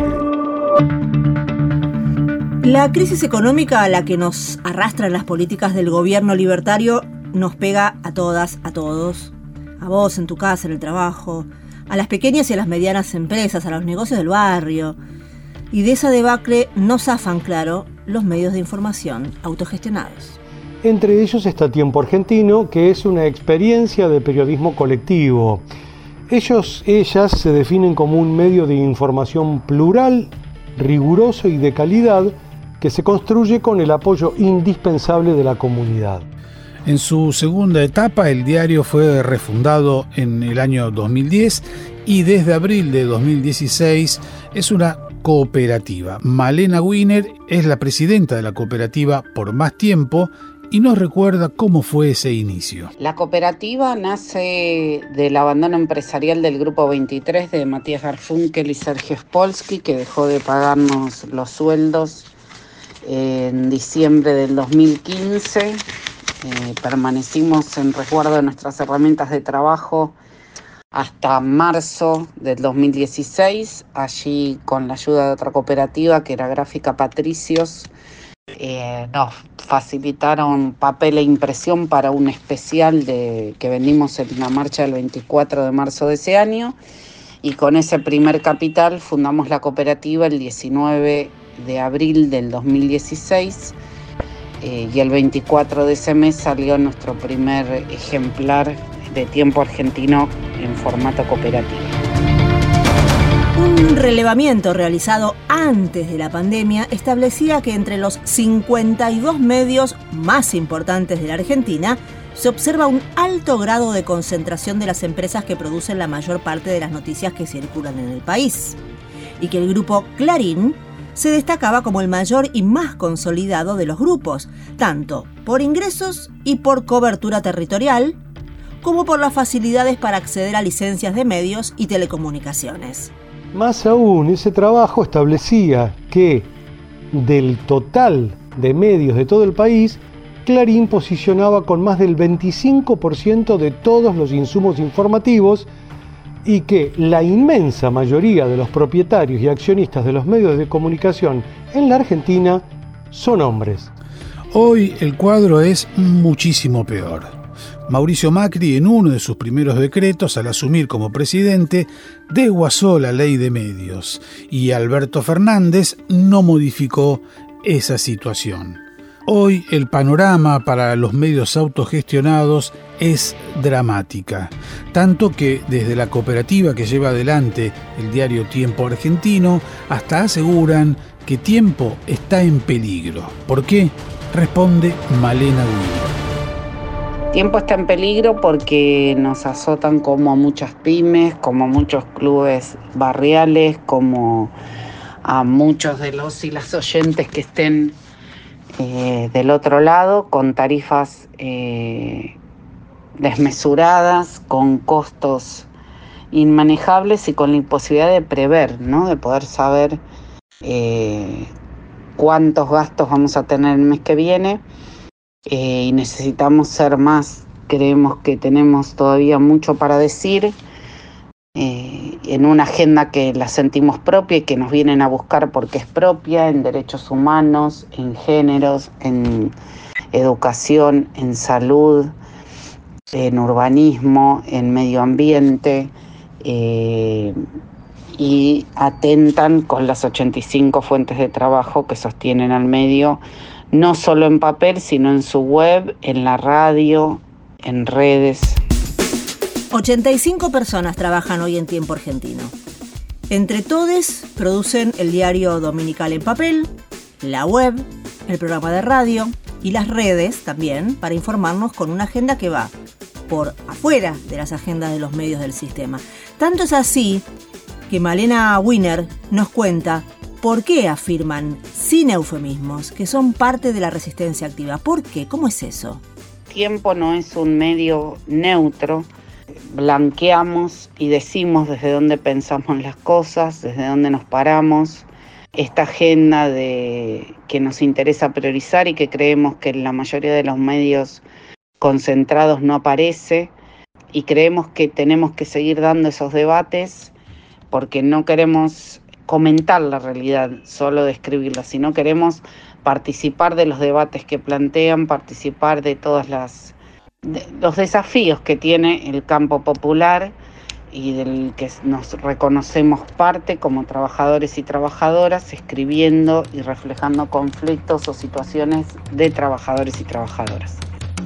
La crisis económica a la que nos arrastran las políticas del gobierno libertario nos pega a todas, a todos. A vos, en tu casa, en el trabajo, a las pequeñas y a las medianas empresas, a los negocios del barrio. Y de esa debacle no zafan, claro, los medios de información autogestionados. Entre ellos está Tiempo Argentino, que es una experiencia de periodismo colectivo. Ellas se definen como un medio de información plural, riguroso y de calidad, que se construye con el apoyo indispensable de la comunidad. En su segunda etapa, el diario fue refundado en el año 2010 y desde abril de 2016 es una cooperativa. Malena Wiener es la presidenta de la cooperativa por más tiempo y nos recuerda cómo fue ese inicio. La cooperativa nace del abandono empresarial del Grupo 23 de Matías Garfunkel y Sergio Spolsky, que dejó de pagarnos los sueldos en diciembre del 2015. Permanecimos en resguardo de nuestras herramientas de trabajo hasta marzo del 2016. Allí, con la ayuda de otra cooperativa que era Gráfica Patricios, nos facilitaron papel e impresión para un especial que vendimos en la marcha del 24 de marzo de ese año, y con ese primer capital fundamos la cooperativa el 19 de abril del 2016, y el 24 de ese mes salió nuestro primer ejemplar de Tiempo Argentino en formato cooperativo. Un relevamiento realizado antes de la pandemia establecía que entre los 52 medios más importantes de la Argentina se observa un alto grado de concentración de las empresas que producen la mayor parte de las noticias que circulan en el país, y que el grupo Clarín se destacaba como el mayor y más consolidado de los grupos, tanto por ingresos y por cobertura territorial, como por las facilidades para acceder a licencias de medios y telecomunicaciones. Más aún, ese trabajo establecía que del total de medios de todo el país, Clarín posicionaba con más del 25% de todos los insumos informativos, y que la inmensa mayoría de los propietarios y accionistas de los medios de comunicación en la Argentina son hombres. Hoy el cuadro es muchísimo peor. Mauricio Macri, en uno de sus primeros decretos al asumir como presidente, desguazó la ley de medios, y Alberto Fernández no modificó esa situación. Hoy el panorama para los medios autogestionados es dramática, tanto que desde la cooperativa que lleva adelante el diario Tiempo Argentino hasta aseguran que Tiempo está en peligro. ¿Por qué? Responde Malena Wiener. Tiempo está en peligro porque nos azotan como a muchas pymes, como a muchos clubes barriales, como a muchos de los y las oyentes que estén del otro lado, con tarifas desmesuradas, con costos inmanejables y con la imposibilidad de prever, ¿no? De poder saber cuántos gastos vamos a tener el mes que viene, y necesitamos ser más creemos que tenemos todavía mucho para decir, en una agenda que la sentimos propia y que nos vienen a buscar porque es propia, en derechos humanos, en géneros, en educación, en salud, en urbanismo, en medio ambiente, y atentan con las 85 fuentes de trabajo que sostienen al medio, no solo en papel, sino en su web, en la radio, en redes. 85 personas trabajan hoy en Tiempo Argentino. Entre todos producen el diario dominical en papel, la web, el programa de radio y las redes también, para informarnos con una agenda que va por afuera de las agendas de los medios del sistema. Tanto es así que Malena Winer nos cuenta por qué afirman, sin eufemismos, que son parte de la resistencia activa. ¿Por qué? ¿Cómo es eso? Tiempo no es un medio neutro. Blanqueamos y decimos desde dónde pensamos las cosas, desde dónde nos paramos. Esta agenda que nos interesa priorizar y que creemos que en la mayoría de los medios concentrados no aparece, y creemos que tenemos que seguir dando esos debates porque no queremos comentar la realidad, solo describirla, sino queremos participar de los debates que plantean, participar de todos los desafíos que tiene el campo popular y del que nos reconocemos parte como trabajadores y trabajadoras, escribiendo y reflejando conflictos o situaciones de trabajadores y trabajadoras.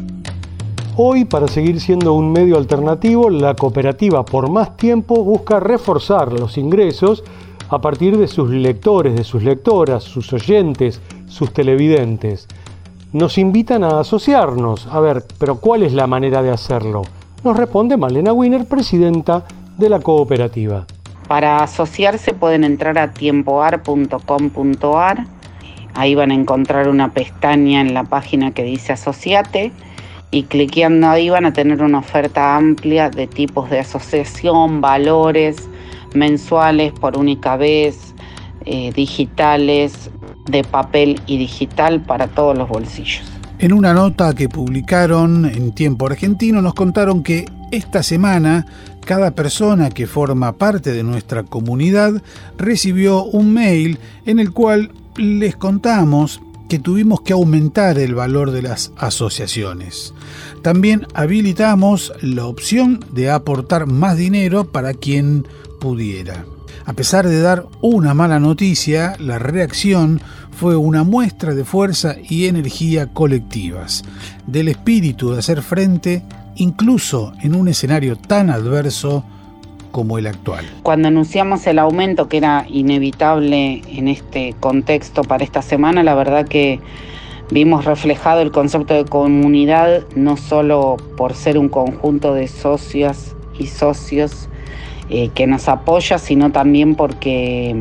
Hoy, para seguir siendo un medio alternativo, la cooperativa Por Más Tiempo busca reforzar los ingresos a partir de sus lectores, de sus lectoras, sus oyentes, sus televidentes. Nos invitan a asociarnos. A ver, pero ¿cuál es la manera de hacerlo? Nos responde Malena Winer, presidenta de la cooperativa. Para asociarse pueden entrar a tiempoar.com.ar. Ahí van a encontrar una pestaña en la página que dice Asociate, y cliqueando ahí van a tener una oferta amplia de tipos de asociación, valores mensuales por única vez, digitales, de papel y digital para todos los bolsillos. En una nota que publicaron en Tiempo Argentino nos contaron que esta semana cada persona que forma parte de nuestra comunidad recibió un mail en el cual les contamos que tuvimos que aumentar el valor de las asociaciones. También habilitamos la opción de aportar más dinero para quien pudiera. A pesar de dar una mala noticia, la reacción fue una muestra de fuerza y energía colectivas, del espíritu de hacer frente incluso en un escenario tan adverso como el actual. Cuando anunciamos el aumento que era inevitable en este contexto para esta semana, la verdad que vimos reflejado el concepto de comunidad, no solo por ser un conjunto de socias y socios que nos apoya, sino también porque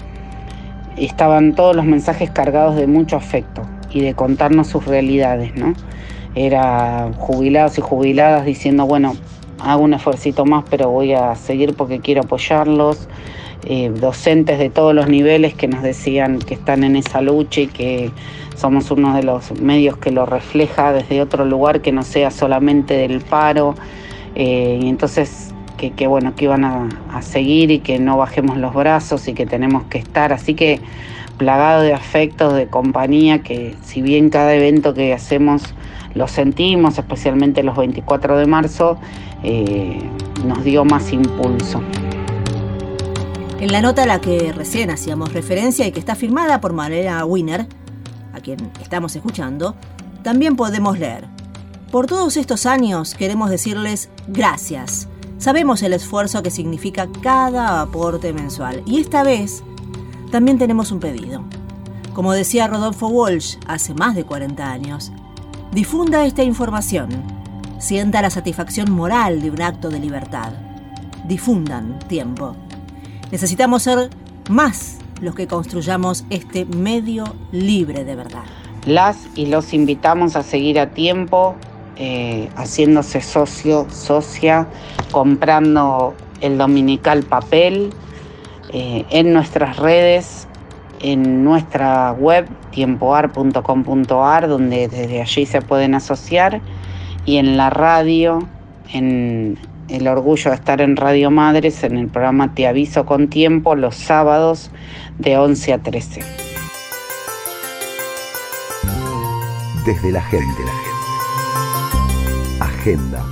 estaban todos los mensajes cargados de mucho afecto y de contarnos sus realidades, ¿no? Era jubilados y jubiladas diciendo, bueno, hago un esfuercito más, pero voy a seguir porque quiero apoyarlos. Docentes de todos los niveles que nos decían que están en esa lucha y que somos uno de los medios que lo refleja desde otro lugar que no sea solamente del paro. Y entonces que bueno, que iban a seguir y que no bajemos los brazos y que tenemos que estar. Así que plagado de afectos, de compañía, que si bien cada evento que hacemos lo sentimos, especialmente los 24 de marzo, nos dio más impulso. En la nota a la que recién hacíamos referencia y que está firmada por Malena Winer, a quien estamos escuchando, también podemos leer: por todos estos años queremos decirles gracias. Sabemos el esfuerzo que significa cada aporte mensual y esta vez también tenemos un pedido. Como decía Rodolfo Walsh hace más de 40 años, difunda esta información, sienta la satisfacción moral de un acto de libertad. Difundan Tiempo. Necesitamos ser más los que construyamos este medio libre de verdad. Las y los invitamos a seguir a Tiempo, haciéndose socio, socia, comprando el dominical papel, en nuestras redes, en nuestra web tiempoar.com.ar, donde desde allí se pueden asociar, y en la radio, en el orgullo de estar en Radio Madres, en el programa Te Aviso con Tiempo, los sábados de 11 a 13. Desde la gente. Agenda.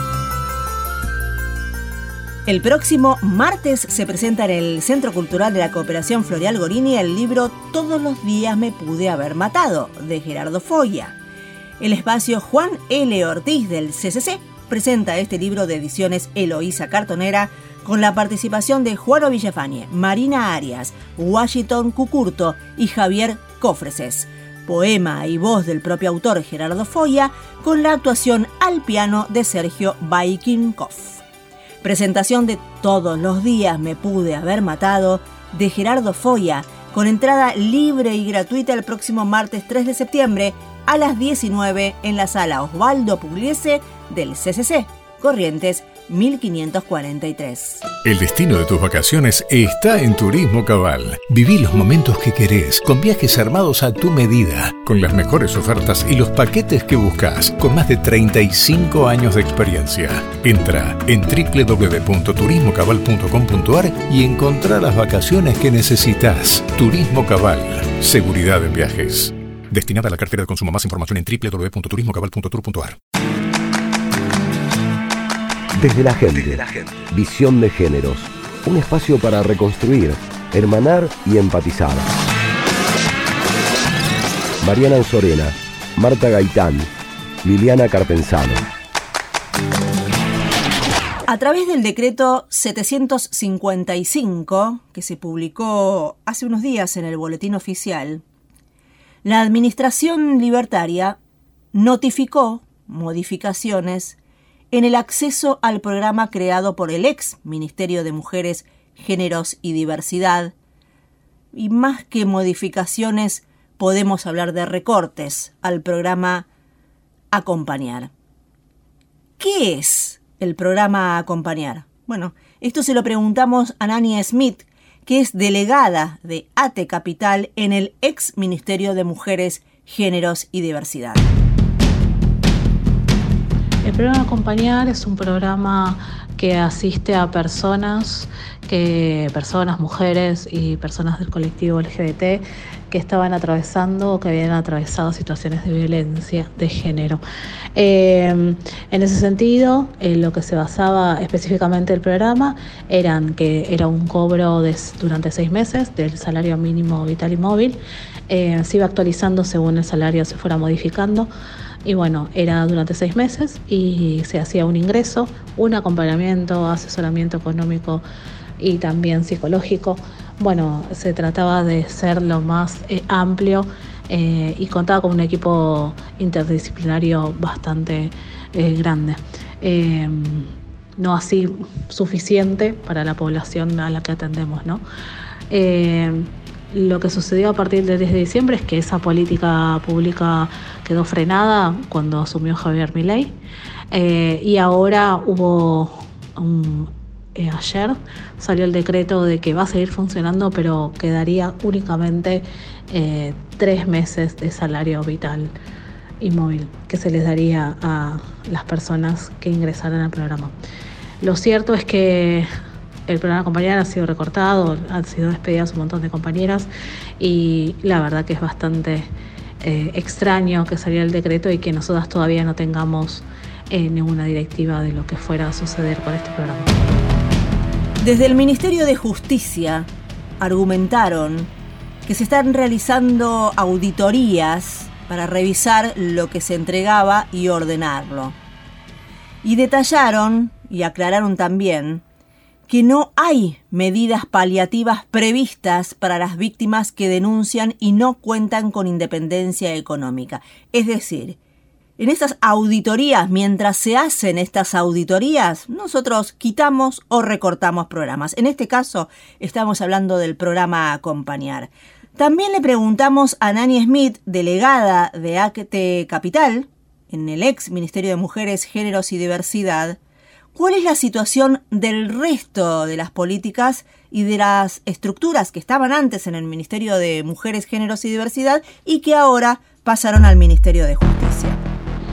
El próximo martes se presenta en el Centro Cultural de la Cooperación Floreal Gorini el libro Todos los días me pude haber matado, de Gerardo Foya. El espacio Juan L. Ortiz del CCC presenta este libro de ediciones Eloísa Cartonera con la participación de Juano Villafañe, Marina Arias, Washington Cucurto y Javier Cofreses. Poema y voz del propio autor Gerardo Foya con la actuación al piano de Sergio Baikinkov. Presentación de Todos los días me pude haber matado, de Gerardo Foya, con entrada libre y gratuita el próximo martes 3 de septiembre a las 19 en la sala Osvaldo Pugliese del CCC, Corrientes 1543. El destino de tus vacaciones está en Turismo Cabal. Viví los momentos que querés, con viajes armados a tu medida, con las mejores ofertas y los paquetes que buscas, con más de 35 años de experiencia. Entra en www.turismocabal.com.ar y encontrá las vacaciones que necesitas. Turismo Cabal, seguridad en viajes. Destinada a la cartera de consumo. Más información en www.turismocabal.tour.ar. Desde la gente. Visión de géneros. Un espacio para reconstruir, hermanar y empatizar. Mariana Anzorena, Marta Gaitán, Liliana Carpenzano. A través del decreto 755, que se publicó hace unos días en el Boletín Oficial, la Administración Libertaria notificó modificaciones en el acceso al programa creado por el ex Ministerio de Mujeres, Géneros y Diversidad. Y más que modificaciones, podemos hablar de recortes al programa Acompañar. ¿Qué es el programa Acompañar? Bueno, esto se lo preguntamos a Nani Smith, que es delegada de ATE Capital en el ex Ministerio de Mujeres, Géneros y Diversidad. El programa Acompañar es un programa que asiste a personas, mujeres y personas del colectivo LGBT que estaban atravesando o que habían atravesado situaciones de violencia de género. En ese sentido, lo que se basaba específicamente el programa era un cobro durante 6 meses del salario mínimo vital y móvil. Se iba actualizando según el salario se fuera modificando. Y bueno, era durante 6 meses y se hacía un ingreso, un acompañamiento, asesoramiento económico y también psicológico. Bueno, se trataba de ser lo más amplio y contaba con un equipo interdisciplinario bastante grande. No así suficiente para la población a la que atendemos, ¿no? Lo que sucedió a partir del 10 de diciembre es que esa política pública quedó frenada cuando asumió Javier Milei y ahora ayer salió el decreto de que va a seguir funcionando, pero quedaría únicamente 3 meses de salario vital y móvil que se les daría a las personas que ingresaran al programa. Lo cierto es que el programa Acompañar ha sido recortado, han sido despedidas un montón de compañeras y la verdad que es bastante extraño que saliera el decreto y que nosotras todavía no tengamos ninguna directiva de lo que fuera a suceder con este programa. Desde el Ministerio de Justicia argumentaron que se están realizando auditorías para revisar lo que se entregaba y ordenarlo. Y detallaron y aclararon también que no hay medidas paliativas previstas para las víctimas que denuncian y no cuentan con independencia económica. Es decir, en estas auditorías, mientras se hacen estas auditorías, nosotros quitamos o recortamos programas. En este caso, estamos hablando del programa Acompañar. También le preguntamos a Nani Smith, delegada de ATE Capital, en el ex Ministerio de Mujeres, Géneros y Diversidad, ¿cuál es la situación del resto de las políticas y de las estructuras que estaban antes en el Ministerio de Mujeres, Géneros y Diversidad y que ahora pasaron al Ministerio de Justicia?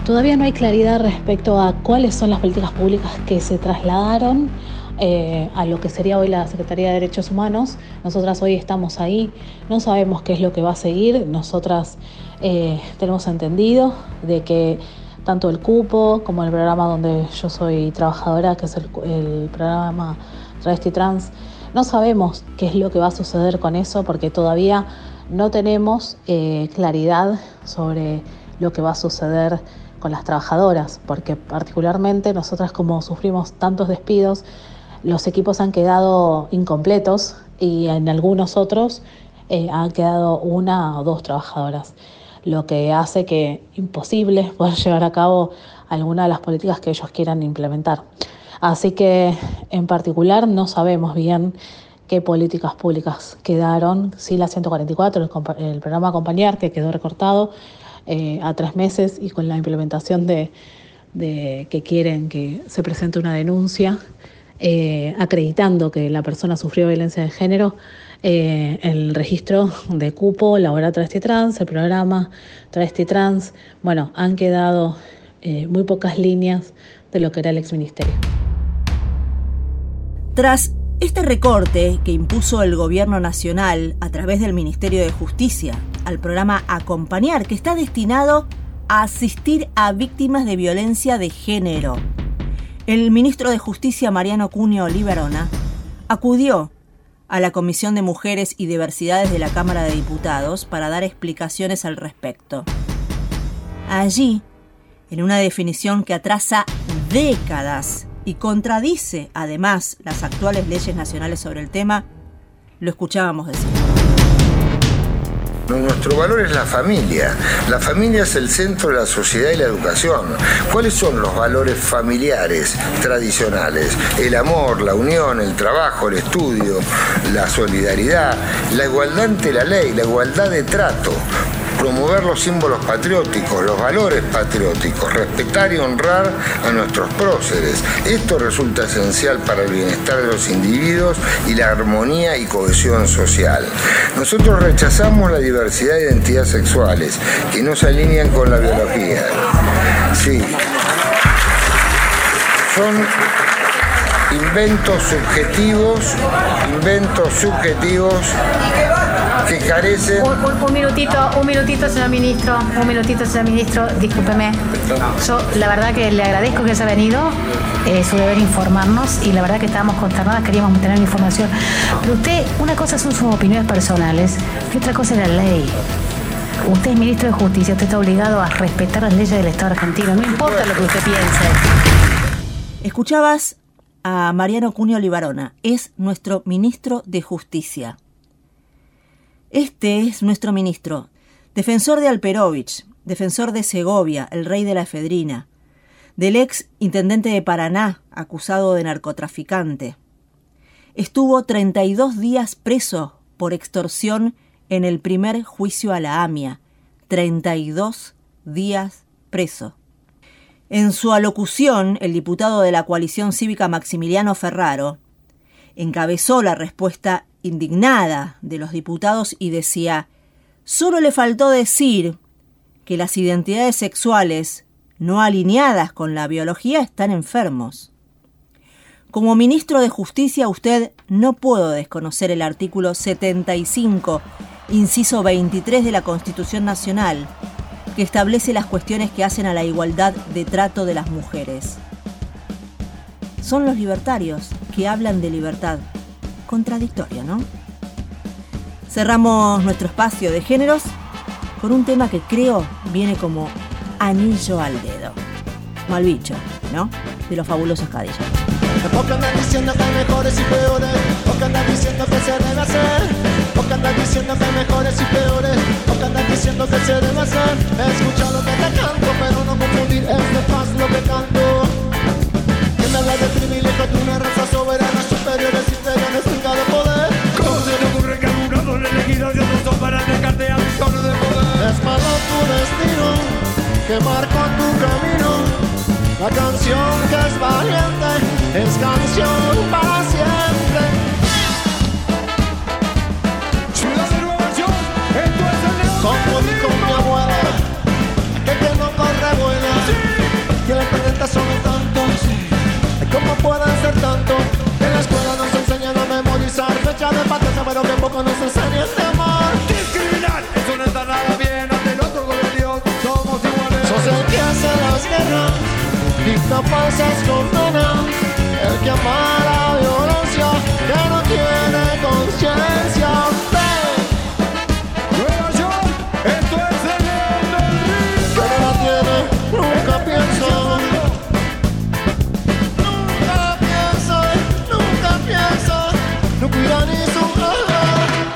Todavía no hay claridad respecto a cuáles son las políticas públicas que se trasladaron a lo que sería hoy la Secretaría de Derechos Humanos. Nosotras hoy estamos ahí, no sabemos qué es lo que va a seguir. Nosotras tenemos entendido de que tanto el cupo como el programa donde yo soy trabajadora, que es el programa Travesti Trans, no sabemos qué es lo que va a suceder con eso, porque todavía no tenemos claridad sobre lo que va a suceder con las trabajadoras, porque particularmente nosotras, como sufrimos tantos despidos, los equipos han quedado incompletos y en algunos otros han quedado 1 o 2 trabajadoras, lo que hace que imposible poder llevar a cabo alguna de las políticas que ellos quieran implementar. Así que en particular no sabemos bien qué políticas públicas quedaron. Sí, la 144, el programa Acompañar, que quedó recortado a 3 meses, y con la implementación de que quieren que se presente una denuncia acreditando que la persona sufrió violencia de género, el registro de cupo, la hora Travesti Trans, el programa Travesti Trans. Bueno, han quedado muy pocas líneas de lo que era el exministerio. Tras este recorte que impuso el Gobierno Nacional a través del Ministerio de Justicia al programa Acompañar, que está destinado a asistir a víctimas de violencia de género, el ministro de Justicia, Mariano Cunio Libarona, acudió a la Comisión de Mujeres y Diversidades de la Cámara de Diputados para dar explicaciones al respecto. Allí, en una definición que atrasa décadas y contradice además las actuales leyes nacionales sobre el tema, lo escuchábamos decir. Nuestro valor es la familia. La familia es el centro de la sociedad y la educación. ¿Cuáles son los valores familiares tradicionales? El amor, la unión, el trabajo, el estudio, la solidaridad, la igualdad ante la ley, la igualdad de trato. Promover los símbolos patrióticos, los valores patrióticos, respetar y honrar a nuestros próceres. Esto resulta esencial para el bienestar de los individuos y la armonía y cohesión social. Nosotros rechazamos la diversidad de identidades sexuales que no se alinean con la biología. Sí. Son inventos subjetivos que carecen... Un minutito, señor ministro, discúlpeme. Yo la verdad que le agradezco que haya venido, su deber informarnos, y la verdad que estábamos consternadas, queríamos tener información. Pero usted, una cosa son sus opiniones personales y otra cosa es la ley. Usted es ministro de Justicia, usted está obligado a respetar las leyes del Estado argentino, no importa lo que usted piense. Escuchabas a Mariano Cunio Libarona, es nuestro ministro de Justicia. Este es nuestro ministro, defensor de Alperovich, defensor de Segovia, el rey de la efedrina, del ex intendente de Paraná, acusado de narcotraficante. Estuvo 32 días preso por extorsión en el primer juicio a la AMIA. 32 días preso. En su alocución, el diputado de la coalición cívica Maximiliano Ferraro encabezó la respuesta indignada de los diputados y decía: solo le faltó decir que las identidades sexuales no alineadas con la biología están enfermos. Como ministro de Justicia, usted no puede desconocer el artículo 75, inciso 23 de la Constitución Nacional, que establece las cuestiones que hacen a la igualdad de trato de las mujeres. Son los libertarios que hablan de libertad. Contradictorio, ¿no? Cerramos nuestro espacio de géneros con un tema que creo viene como anillo al dedo. Como al bicho, ¿no? De los Fabulosos Cadillacs. Porque andan diciendo que hay mejores y peores, porque andan diciendo que se debe hacer, porque andan diciendo que hay mejores y peores, porque andan diciendo que se debe hacer. Escucha lo que te canto, pero no confundir, es de paz lo que canto. Que me habla de privilegio de una raza soberana, superiores y inferiores, venga de poder. ¿Cómo se le ocurre que algunos son elegidos y otros son para dejarte ambiciones de poder? Es malo tu destino, que marca tu camino. La canción que es valiente es canción para siempre. Chula de nueva versión, esto es el Como dijo mi abuela, aquel que no corre vuela. de paciencia, pero que poco nos enseñan de amor. Discriminar, eso no está nada bien. Ante el otro con Dios somos iguales. Sos el que hace las guerras, dicta pasas condenas. El que ama la violencia, que no tiene conciencia. Nueva York, esto es el León del Río. Que no la tiene, nunca pienso. Nunca pienso, no cuida ni su alma.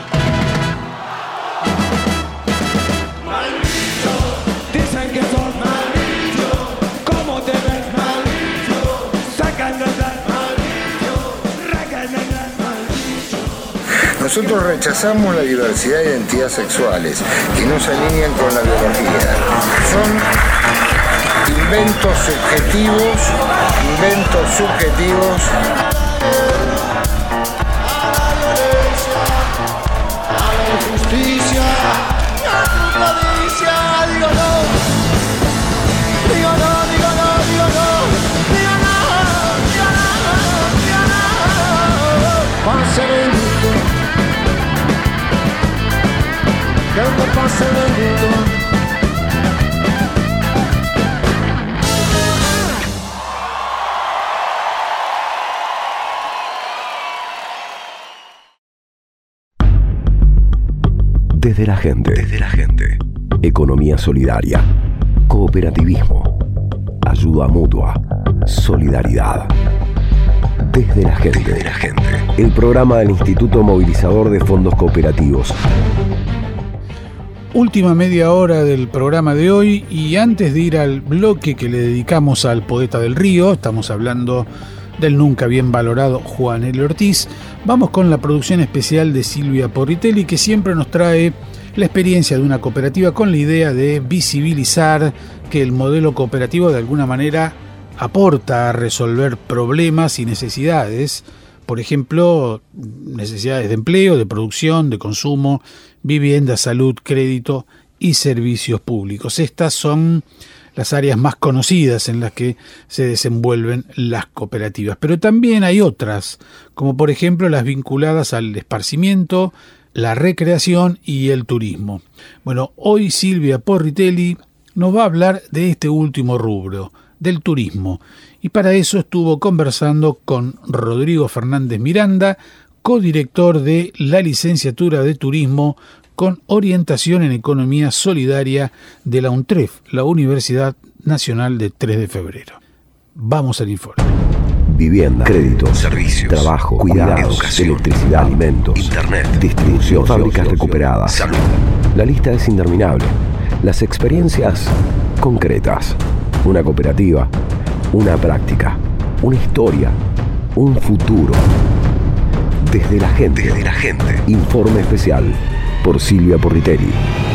Maldito, dicen que sos maldito. ¿Cómo te ves? Maldito, sacan de dar maldito, racan de dar maldito. Nosotros rechazamos la diversidad de identidades sexuales que no se alinean con la biología. Son inventos subjetivos. A la injusticia, a tu codicia. Digo no, digo no, digo no, digo no, digo no, digo no, digo no. Pase bendito, que no pase bendito. Desde la gente. Economía solidaria. Cooperativismo. Ayuda mutua. Solidaridad. Desde la gente. El programa del Instituto Movilizador de Fondos Cooperativos. Última media hora del programa de hoy, y antes de ir al bloque que le dedicamos al poeta del río, estamos hablando del nunca bien valorado Juan L. Ortiz, vamos con la producción especial de Silvia Porritelli, que siempre nos trae la experiencia de una cooperativa con la idea de visibilizar que el modelo cooperativo de alguna manera aporta a resolver problemas y necesidades, por ejemplo, necesidades de empleo, de producción, de consumo, vivienda, salud, crédito y servicios públicos. Estas son las áreas más conocidas en las que se desenvuelven las cooperativas. Pero también hay otras, como por ejemplo las vinculadas al esparcimiento, la recreación y el turismo. Bueno, hoy Silvia Porritelli nos va a hablar de este último rubro, del turismo. Y para eso estuvo conversando con Rodrigo Fernández Miranda, codirector de la licenciatura de Turismo con orientación en Economía Solidaria de la UNTREF, la Universidad Nacional de 3 de Febrero. Vamos al informe. Vivienda, crédito, servicios, trabajo, cuidados, educación, electricidad, alimentos, internet, distribución, fábricas recuperadas. Salud. La lista es interminable. Las experiencias concretas. Una cooperativa, una práctica, una historia, un futuro. Desde la gente. Informe especial por Silvia Porritelli.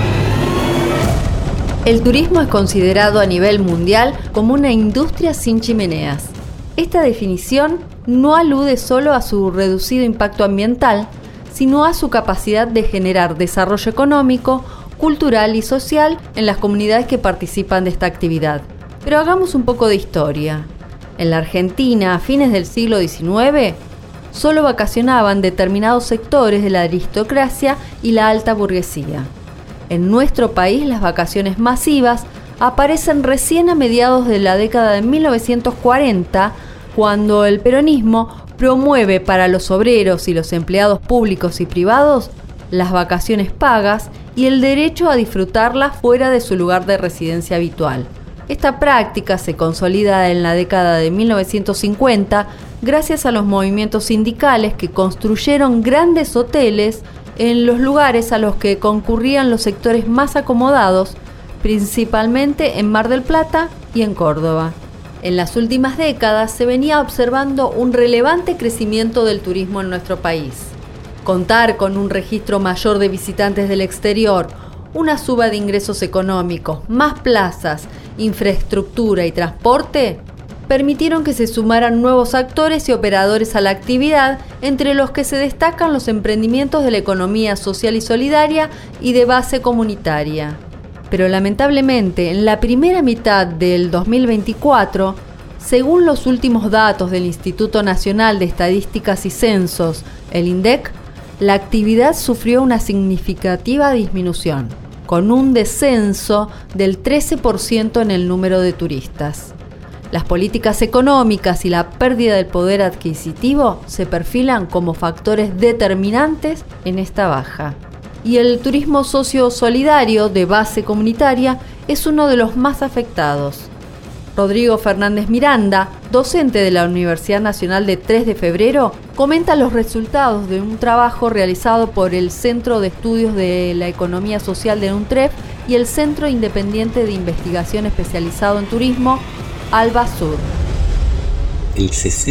El turismo es considerado a nivel mundial como una industria sin chimeneas. Esta definición no alude solo a su reducido impacto ambiental, sino a su capacidad de generar desarrollo económico, cultural y social en las comunidades que participan de esta actividad. Pero hagamos un poco de historia. En la Argentina, a fines del siglo XIX, solo vacacionaban determinados sectores de la aristocracia y la alta burguesía. En nuestro país, las vacaciones masivas aparecen recién a mediados de la década de 1940, cuando el peronismo promueve para los obreros y los empleados públicos y privados las vacaciones pagas y el derecho a disfrutarlas fuera de su lugar de residencia habitual. Esta práctica se consolida en la década de 1950 gracias a los movimientos sindicales que construyeron grandes hoteles en los lugares a los que concurrían los sectores más acomodados, principalmente en Mar del Plata y en Córdoba. En las últimas décadas se venía observando un relevante crecimiento del turismo en nuestro país. Contar con un registro mayor de visitantes del exterior, una suba de ingresos económicos, más plazas, infraestructura y transporte, permitieron que se sumaran nuevos actores y operadores a la actividad, entre los que se destacan los emprendimientos de la economía social y solidaria y de base comunitaria. Pero lamentablemente, en la primera mitad del 2024, según los últimos datos del Instituto Nacional de Estadísticas y Censos, el INDEC, la actividad sufrió una significativa disminución, con un descenso del 13% en el número de turistas. Las políticas económicas y la pérdida del poder adquisitivo se perfilan como factores determinantes en esta baja. Y el turismo socio-solidario de base comunitaria es uno de los más afectados. Rodrigo Fernández Miranda, docente de la Universidad Nacional de 3 de Febrero, comenta los resultados de un trabajo realizado por el Centro de Estudios de la Economía Social de UNTREF y el Centro Independiente de Investigación Especializado en Turismo, Alba Sur. El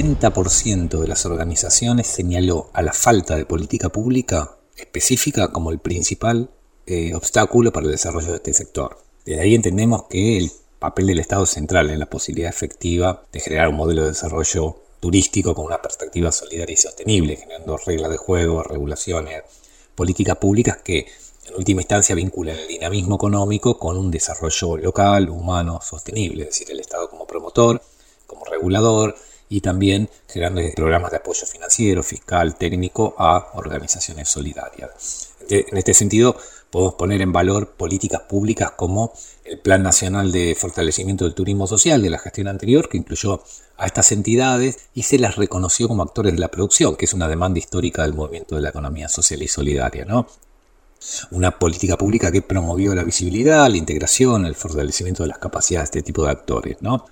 60% de las organizaciones señaló a la falta de política pública específica como el principal obstáculo para el desarrollo de este sector. Desde ahí entendemos que el papel del Estado es central en la posibilidad efectiva de generar un modelo de desarrollo turístico con una perspectiva solidaria y sostenible, generando reglas de juego, regulaciones, políticas públicas que en última instancia vinculan el dinamismo económico con un desarrollo local, humano, sostenible, es decir, el Estado como promotor, como regulador y también generando programas de apoyo financiero, fiscal, técnico a organizaciones solidarias. En este sentido, podemos poner en valor políticas públicas como el Plan Nacional de Fortalecimiento del Turismo Social de la gestión anterior, que incluyó a estas entidades y se las reconoció como actores de la producción, que es una demanda histórica del movimiento de la economía social y solidaria, ¿no? Una política pública que promovió la visibilidad, la integración, el fortalecimiento de las capacidades de este tipo de actores, ¿no?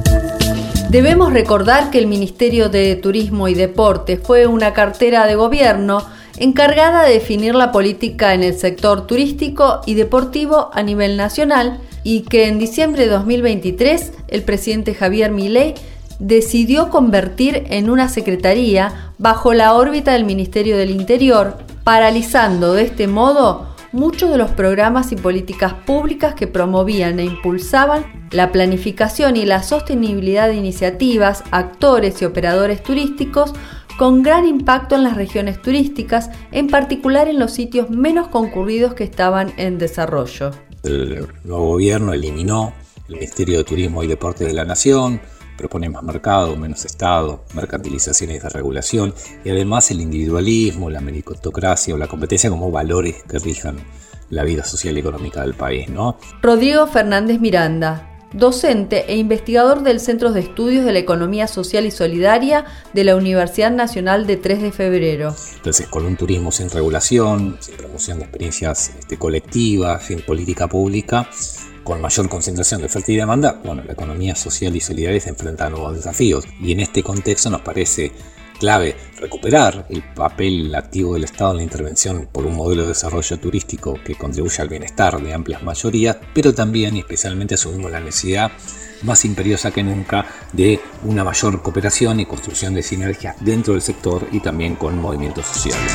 Debemos recordar que el Ministerio de Turismo y Deporte fue una cartera de gobierno encargada de definir la política en el sector turístico y deportivo a nivel nacional y que en diciembre de 2023 el presidente Javier Milei decidió convertir en una secretaría bajo la órbita del Ministerio del Interior, paralizando de este modo muchos de los programas y políticas públicas que promovían e impulsaban la planificación y la sostenibilidad de iniciativas, actores y operadores turísticos con gran impacto en las regiones turísticas, en particular en los sitios menos concurridos que estaban en desarrollo. El nuevo gobierno eliminó el Ministerio de Turismo y Deporte de la Nación, propone más mercado, menos Estado, mercantilización y desregulación, y además el individualismo, la meritocracia o la competencia como valores que rijan la vida social y económica del país, ¿no? Rodrigo Fernández Miranda, docente e investigador del Centro de Estudios de la Economía Social y Solidaria de la Universidad Nacional de 3 de Febrero. Entonces, con un turismo sin regulación, sin promoción de experiencias colectivas, sin política pública, con mayor concentración de oferta y demanda, la economía social y solidaria se enfrenta a nuevos desafíos. Y en este contexto nos parece clave recuperar el papel activo del Estado en la intervención por un modelo de desarrollo turístico que contribuya al bienestar de amplias mayorías, pero también y especialmente asumimos la necesidad más imperiosa que nunca de una mayor cooperación y construcción de sinergias dentro del sector y también con movimientos sociales.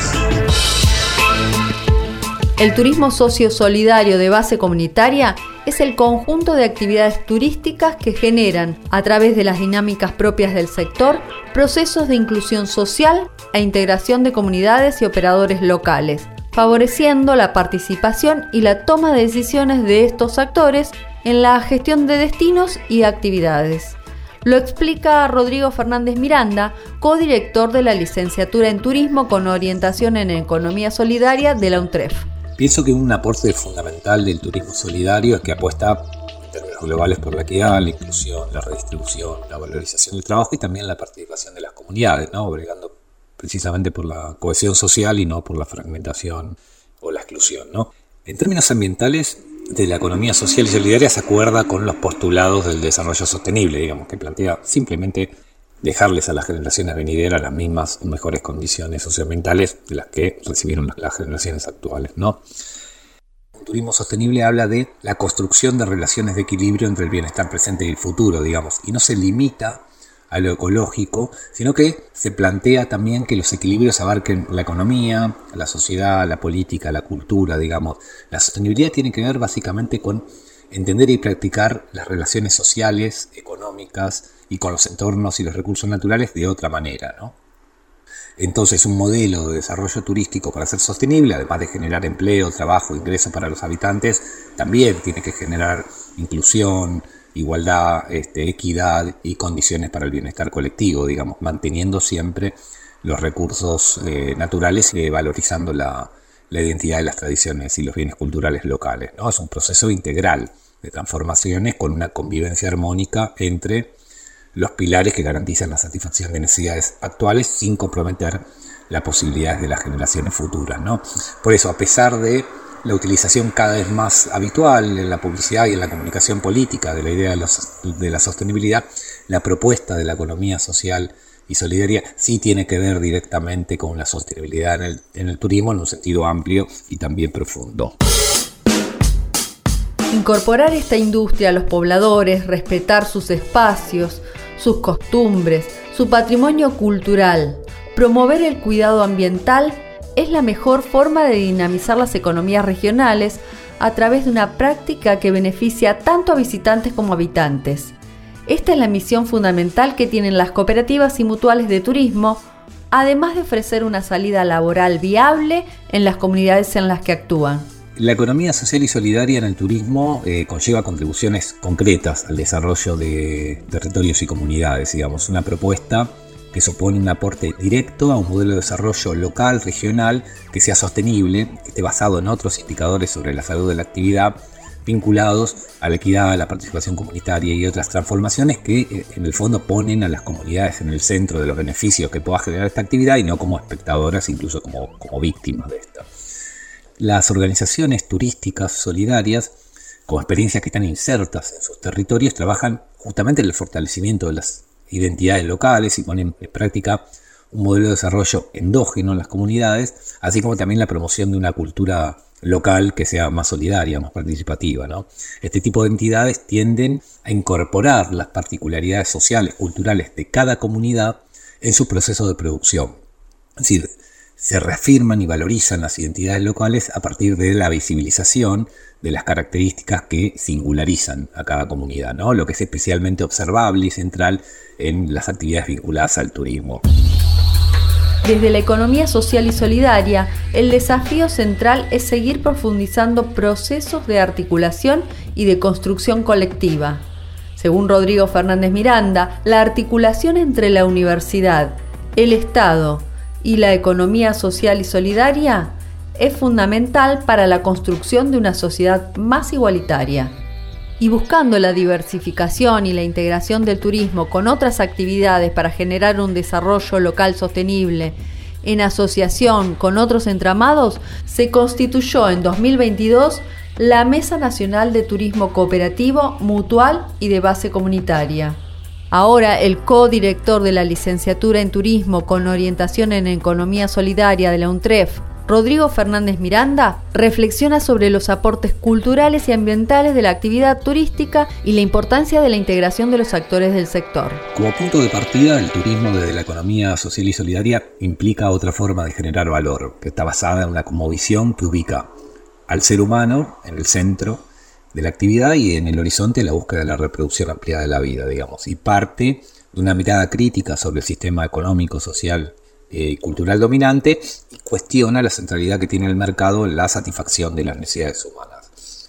El turismo socio-solidario de base comunitaria es el conjunto de actividades turísticas que generan, a través de las dinámicas propias del sector, procesos de inclusión social e integración de comunidades y operadores locales, favoreciendo la participación y la toma de decisiones de estos actores en la gestión de destinos y actividades. Lo explica Rodrigo Fernández Miranda, codirector de la licenciatura en Turismo con orientación en Economía Solidaria de la UNTREF. Pienso que un aporte fundamental del turismo solidario es que apuesta en términos globales por la equidad, la inclusión, la redistribución, la valorización del trabajo y también la participación de las comunidades, ¿no? Bregando precisamente por la cohesión social y no por la fragmentación o la exclusión, ¿no? En términos ambientales, de la economía social y solidaria se acuerda con los postulados del desarrollo sostenible, digamos, que plantea simplemente dejarles a las generaciones venideras las mismas o mejores condiciones socioambientales de las que recibieron las generaciones actuales, ¿no? Un turismo sostenible habla de la construcción de relaciones de equilibrio entre el bienestar presente y el futuro, digamos, y no se limita a lo ecológico, sino que se plantea también que los equilibrios abarquen la economía, la sociedad, la política, la cultura, digamos. La sostenibilidad tiene que ver básicamente con entender y practicar las relaciones sociales, económicas y con los entornos y los recursos naturales de otra manera, ¿no? Entonces, un modelo de desarrollo turístico para ser sostenible, además de generar empleo, trabajo, ingresos para los habitantes, también tiene que generar inclusión, igualdad, equidad y condiciones para el bienestar colectivo, digamos, manteniendo siempre los recursos naturales, valorizando la identidad de las tradiciones y los bienes culturales locales, ¿no? Es un proceso integral de transformaciones con una convivencia armónica entre los pilares que garantizan la satisfacción de necesidades actuales sin comprometer las posibilidades de las generaciones futuras, ¿no? Por eso, a pesar de la utilización cada vez más habitual en la publicidad y en la comunicación política de la idea de la sostenibilidad, la propuesta de la economía social y solidaria sí tiene que ver directamente con la sostenibilidad en el turismo en un sentido amplio y también profundo. Incorporar esta industria a los pobladores, respetar sus espacios, sus costumbres, su patrimonio cultural, promover el cuidado ambiental es la mejor forma de dinamizar las economías regionales a través de una práctica que beneficia tanto a visitantes como a habitantes. Esta es la misión fundamental que tienen las cooperativas y mutuales de turismo, además de ofrecer una salida laboral viable en las comunidades en las que actúan. La economía social y solidaria en el turismo conlleva contribuciones concretas al desarrollo de territorios y comunidades, digamos, una propuesta que supone un aporte directo a un modelo de desarrollo local, regional, que sea sostenible, que esté basado en otros indicadores sobre la salud de la actividad, vinculados a la equidad, a la participación comunitaria y otras transformaciones que en el fondo ponen a las comunidades en el centro de los beneficios que pueda generar esta actividad y no como espectadoras, incluso como víctimas de esta. Las organizaciones turísticas solidarias, con experiencias que están insertas en sus territorios, trabajan justamente en el fortalecimiento de las identidades locales y ponen en práctica un modelo de desarrollo endógeno en las comunidades, así como también la promoción de una cultura local que sea más solidaria, más participativa, ¿no? Este tipo de entidades tienden a incorporar las particularidades sociales, culturales de cada comunidad en su proceso de producción. Es decir, se reafirman y valorizan las identidades locales a partir de la visibilización de las características que singularizan a cada comunidad, ¿no? Lo que es especialmente observable y central en las actividades vinculadas al turismo. Desde la economía social y solidaria, el desafío central es seguir profundizando procesos de articulación y de construcción colectiva. Según Rodrigo Fernández Miranda, la articulación entre la universidad, el Estado y la economía social y solidaria es fundamental para la construcción de una sociedad más igualitaria. Y buscando la diversificación y la integración del turismo con otras actividades para generar un desarrollo local sostenible, en asociación con otros entramados, se constituyó en 2022 la Mesa Nacional de Turismo Cooperativo, Mutual y de Base Comunitaria. Ahora, el codirector de la Licenciatura en Turismo con orientación en Economía Solidaria de la UNTREF, Rodrigo Fernández Miranda, reflexiona sobre los aportes culturales y ambientales de la actividad turística y la importancia de la integración de los actores del sector. Como punto de partida, el turismo desde la economía social y solidaria implica otra forma de generar valor, que está basada en una cosmovisión que ubica al ser humano en el centro de la actividad y en el horizonte la búsqueda de la reproducción ampliada de la vida, digamos, y parte de una mirada crítica sobre el sistema económico, social y cultural dominante y cuestiona la centralidad que tiene el mercado en la satisfacción de las necesidades humanas.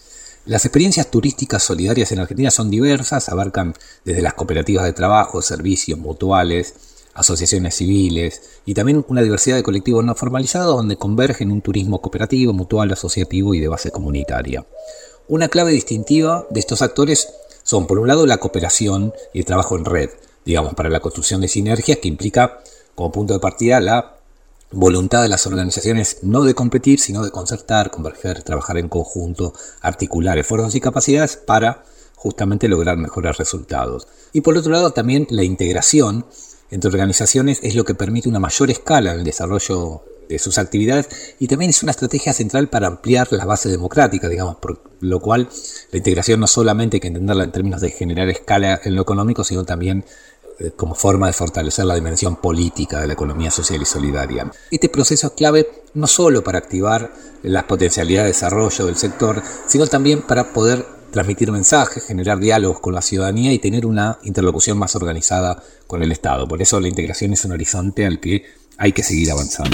Las experiencias turísticas solidarias en Argentina son diversas, abarcan desde las cooperativas de trabajo, servicios mutuales, asociaciones civiles y también una diversidad de colectivos no formalizados donde convergen un turismo cooperativo, mutual, asociativo y de base comunitaria. Una clave distintiva de estos actores son, por un lado, la cooperación y el trabajo en red, digamos, para la construcción de sinergias que implica como punto de partida la voluntad de las organizaciones no de competir, sino de concertar, converger, trabajar en conjunto, articular esfuerzos y capacidades para justamente lograr mejores resultados. Y por otro lado también la integración entre organizaciones es lo que permite una mayor escala en el desarrollo de sus actividades y también es una estrategia central para ampliar las bases democráticas, digamos, por lo cual la integración no solamente hay que entenderla en términos de generar escala en lo económico, sino también como forma de fortalecer la dimensión política de la economía social y solidaria. Este proceso es clave no solo para activar las potencialidades de desarrollo del sector, sino también para poder transmitir mensajes, generar diálogos con la ciudadanía y tener una interlocución más organizada con el Estado. Por eso la integración es un horizonte al que hay que seguir avanzando.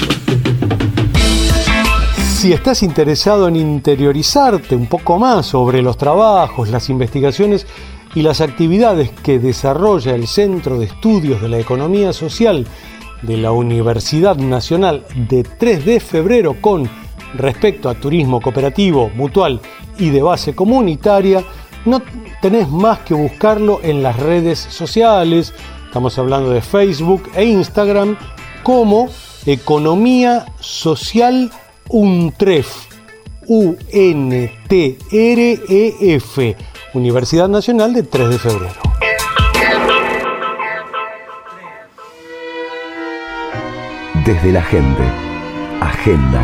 Si estás interesado en interiorizarte un poco más sobre los trabajos, las investigaciones y las actividades que desarrolla el Centro de Estudios de la Economía Social de la Universidad Nacional de 3 de febrero con respecto a turismo cooperativo, mutual y de base comunitaria, no tenés más que buscarlo en las redes sociales. Estamos hablando de Facebook e Instagram como Economía Social UNTREF, UNTREF, Universidad Nacional de 3 de febrero. Desde la gente, agenda.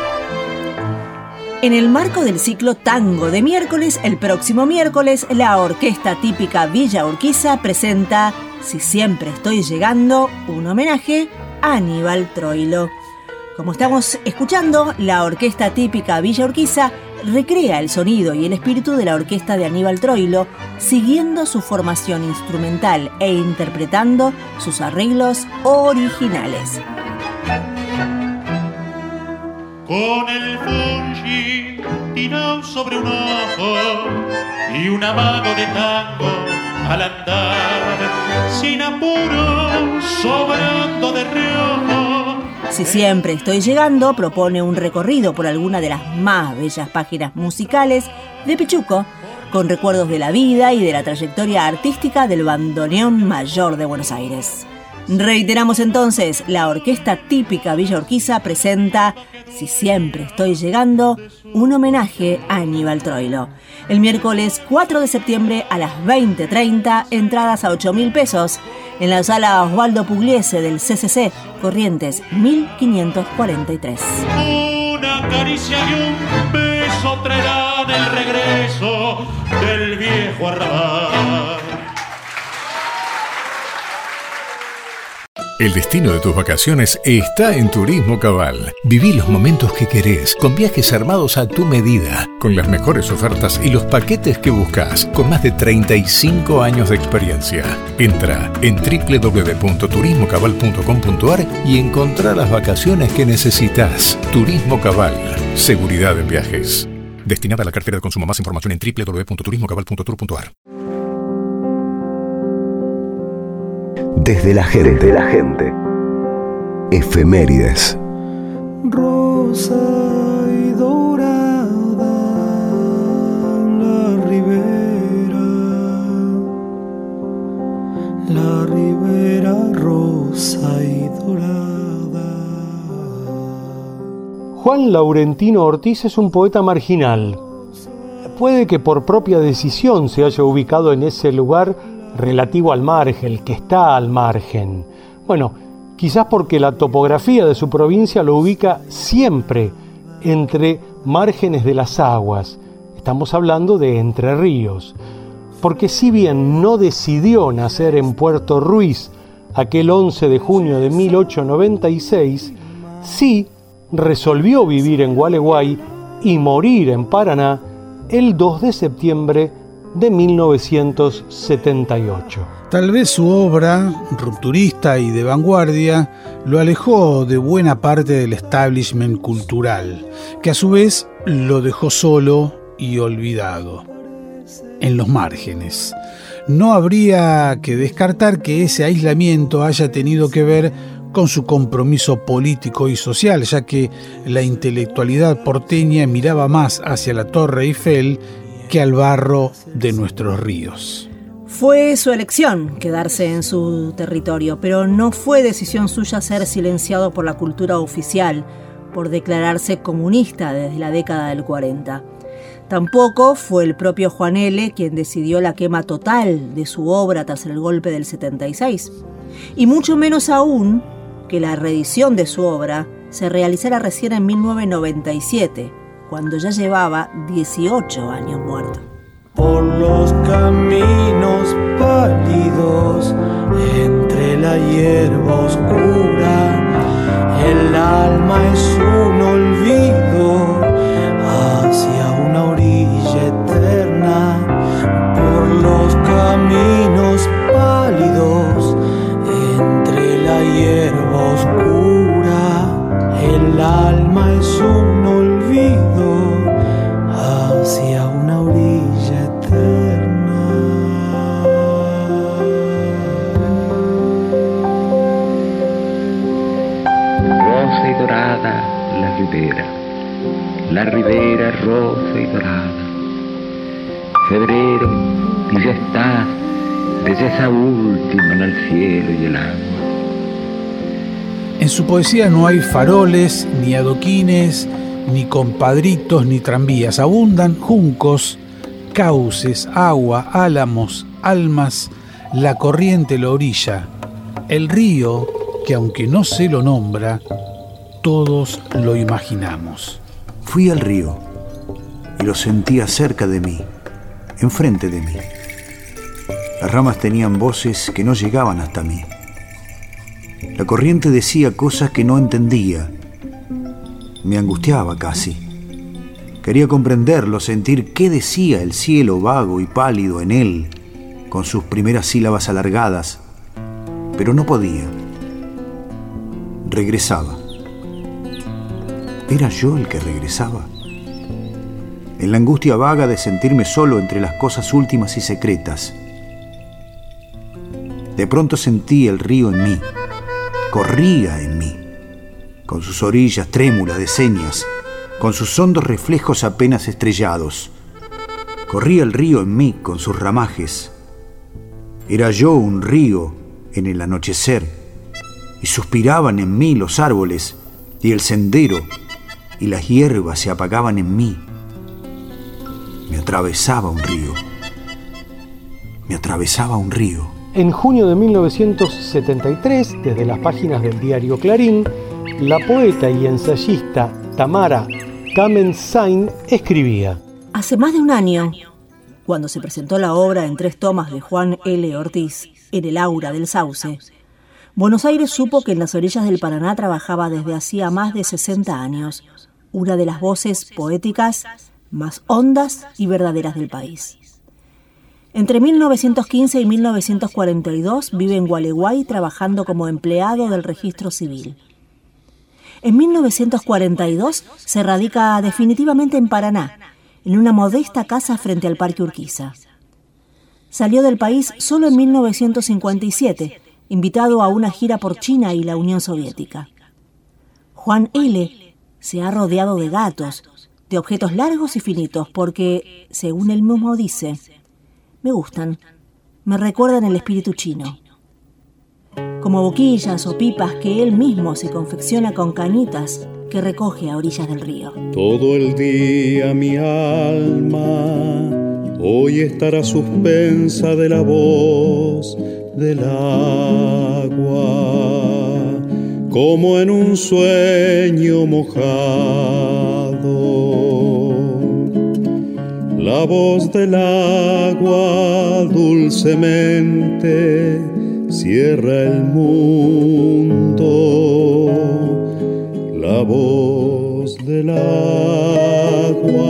En el marco del ciclo Tango de miércoles, el próximo miércoles, la orquesta típica Villa Urquiza presenta Si siempre estoy llegando, un homenaje a Aníbal Troilo. Como estamos escuchando, la orquesta típica Villa Urquiza recrea el sonido y el espíritu de la orquesta de Aníbal Troilo, siguiendo su formación instrumental e interpretando sus arreglos originales. Con el fungi tirado sobre un ojo y un amago de tango al andar, sin apuro, sobrando de reojo. Si siempre estoy llegando, propone un recorrido por alguna de las más bellas páginas musicales de Pichuco, con recuerdos de la vida y de la trayectoria artística del bandoneón mayor de Buenos Aires. Reiteramos entonces, la orquesta típica Villa Urquiza presenta Si siempre estoy llegando, un homenaje a Aníbal Troilo. El miércoles 4 de septiembre a las 20:30, entradas a 8.000 pesos, en la sala Osvaldo Pugliese del CCC, Corrientes 1543. Una caricia y un beso traerán el regreso del viejo arrabal. El destino de tus vacaciones está en Turismo Cabal. Viví los momentos que querés, con viajes armados a tu medida, con las mejores ofertas y los paquetes que buscas, con más de 35 años de experiencia. Entra en www.turismocabal.com.ar y encontrá las vacaciones que necesitas. Turismo Cabal, seguridad en viajes. Destinada a la cartera de consumo. Más información en www.turismocabal.tour.ar. Desde la gente. Efemérides. Rosa y dorada, la ribera rosa y dorada. Juan Laurentino Ortiz es un poeta marginal. Puede que por propia decisión se haya ubicado en ese lugar relativo al margen, el que está al margen. Bueno, quizás porque la topografía de su provincia lo ubica siempre entre márgenes de las aguas. Estamos hablando de Entre Ríos. Porque si bien no decidió nacer en Puerto Ruiz aquel 11 de junio de 1896, sí resolvió vivir en Gualeguay y morir en Paraná el 2 de septiembre de 1978. Tal vez su obra, rupturista y de vanguardia, lo alejó de buena parte del establishment cultural, que a su vez lo dejó solo y olvidado, en los márgenes. No habría que descartar que ese aislamiento haya tenido que ver con su compromiso político y social, ya que la intelectualidad porteña miraba más hacia la Torre Eiffel que al barro de nuestros ríos. Fue su elección quedarse en su territorio, pero no fue decisión suya ser silenciado por la cultura oficial, por declararse comunista desde la década del 40. Tampoco fue el propio Juan L. quien decidió la quema total de su obra tras el golpe del 76. Y mucho menos aún que la reedición de su obra se realizara recién en 1997, cuando ya llevaba 18 años muerto. Por los caminos pálidos, entre la hierba oscura, el alma es un olvido hacia una orilla eterna. Por los caminos pálidos, entre la hierba oscura, el alma es un olvido hacia una orilla eterna. dorada. Febrero, y ya estás, belleza última en el cielo y el agua. En su poesía no hay faroles, ni adoquines, ni compadritos, ni tranvías. Abundan juncos, cauces, agua, álamos, almas, la corriente, la orilla, el río, que aunque no se lo nombra, todos lo imaginamos. Fui al río y lo sentía cerca de mí, enfrente de mí. Las ramas tenían voces que no llegaban hasta mí. La corriente decía cosas que no entendía. Me angustiaba casi. Quería comprenderlo, sentir qué decía el cielo vago y pálido en él, con sus primeras sílabas alargadas, pero no podía. Regresaba. ¿Era yo el que regresaba? En la angustia vaga de sentirme solo entre las cosas últimas y secretas. De pronto sentí el río en mí. Corría en mí, con sus orillas trémulas de señas, con sus hondos reflejos apenas estrellados. Corría el río en mí con sus ramajes. Era yo un río en el anochecer, y suspiraban en mí los árboles, y el sendero, y las hierbas se apagaban en mí. Me atravesaba un río. Me atravesaba un río. En junio de 1973, desde las páginas del diario Clarín, la poeta y ensayista Tamara Kamensain escribía: Hace más de un año, cuando se presentó la obra en 3 tomas de Juan L. Ortiz, en el Aura del Sauce, Buenos Aires supo que en las orillas del Paraná trabajaba desde hacía más de 60 años, una de las voces poéticas más hondas y verdaderas del país. Entre 1915 y 1942 vive en Gualeguay trabajando como empleado del registro civil. En 1942 se radica definitivamente en Paraná, en una modesta casa frente al Parque Urquiza. Salió del país solo en 1957, invitado a una gira por China y la Unión Soviética. Juan L. se ha rodeado de gatos, de objetos largos y finitos, porque, según él mismo dice, me gustan, me recuerdan el espíritu chino. Como boquillas o pipas que él mismo se confecciona con cañitas que recoge a orillas del río. Todo el día mi alma hoy estará suspensa de la voz del agua, como en un sueño mojado. La voz del agua dulcemente cierra el mundo. La voz del agua.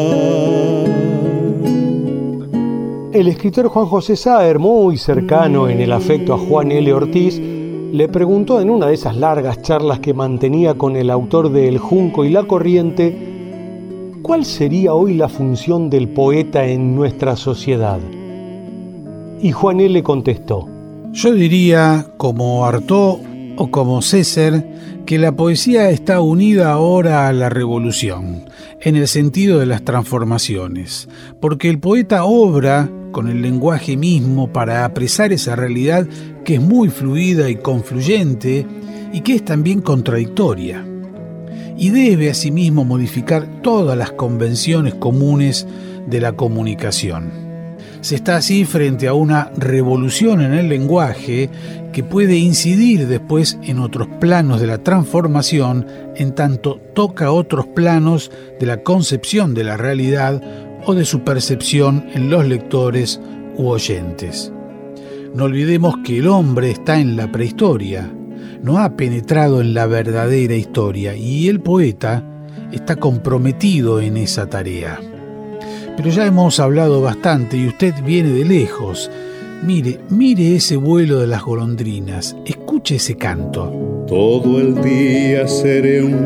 El escritor Juan José Saer, muy cercano en el afecto a Juan L. Ortiz, le preguntó en una de esas largas charlas que mantenía con el autor de El Junco y la Corriente, ¿cuál sería hoy la función del poeta en nuestra sociedad? Y Juan L. contestó: yo diría, como Artaud o como César, que la poesía está unida ahora a la revolución, en el sentido de las transformaciones, porque el poeta obra con el lenguaje mismo para apresar esa realidad que es muy fluida y confluyente y que es también contradictoria. Y debe asimismo modificar todas las convenciones comunes de la comunicación. Se está así frente a una revolución en el lenguaje que puede incidir después en otros planos de la transformación, en tanto toca otros planos de la concepción de la realidad o de su percepción en los lectores u oyentes. No olvidemos que el hombre está en la prehistoria, no ha penetrado en la verdadera historia, y el poeta está comprometido en esa tarea. Pero ya hemos hablado bastante y usted viene de lejos. Mire ese vuelo de las golondrinas, escuche ese canto. Todo el día seré un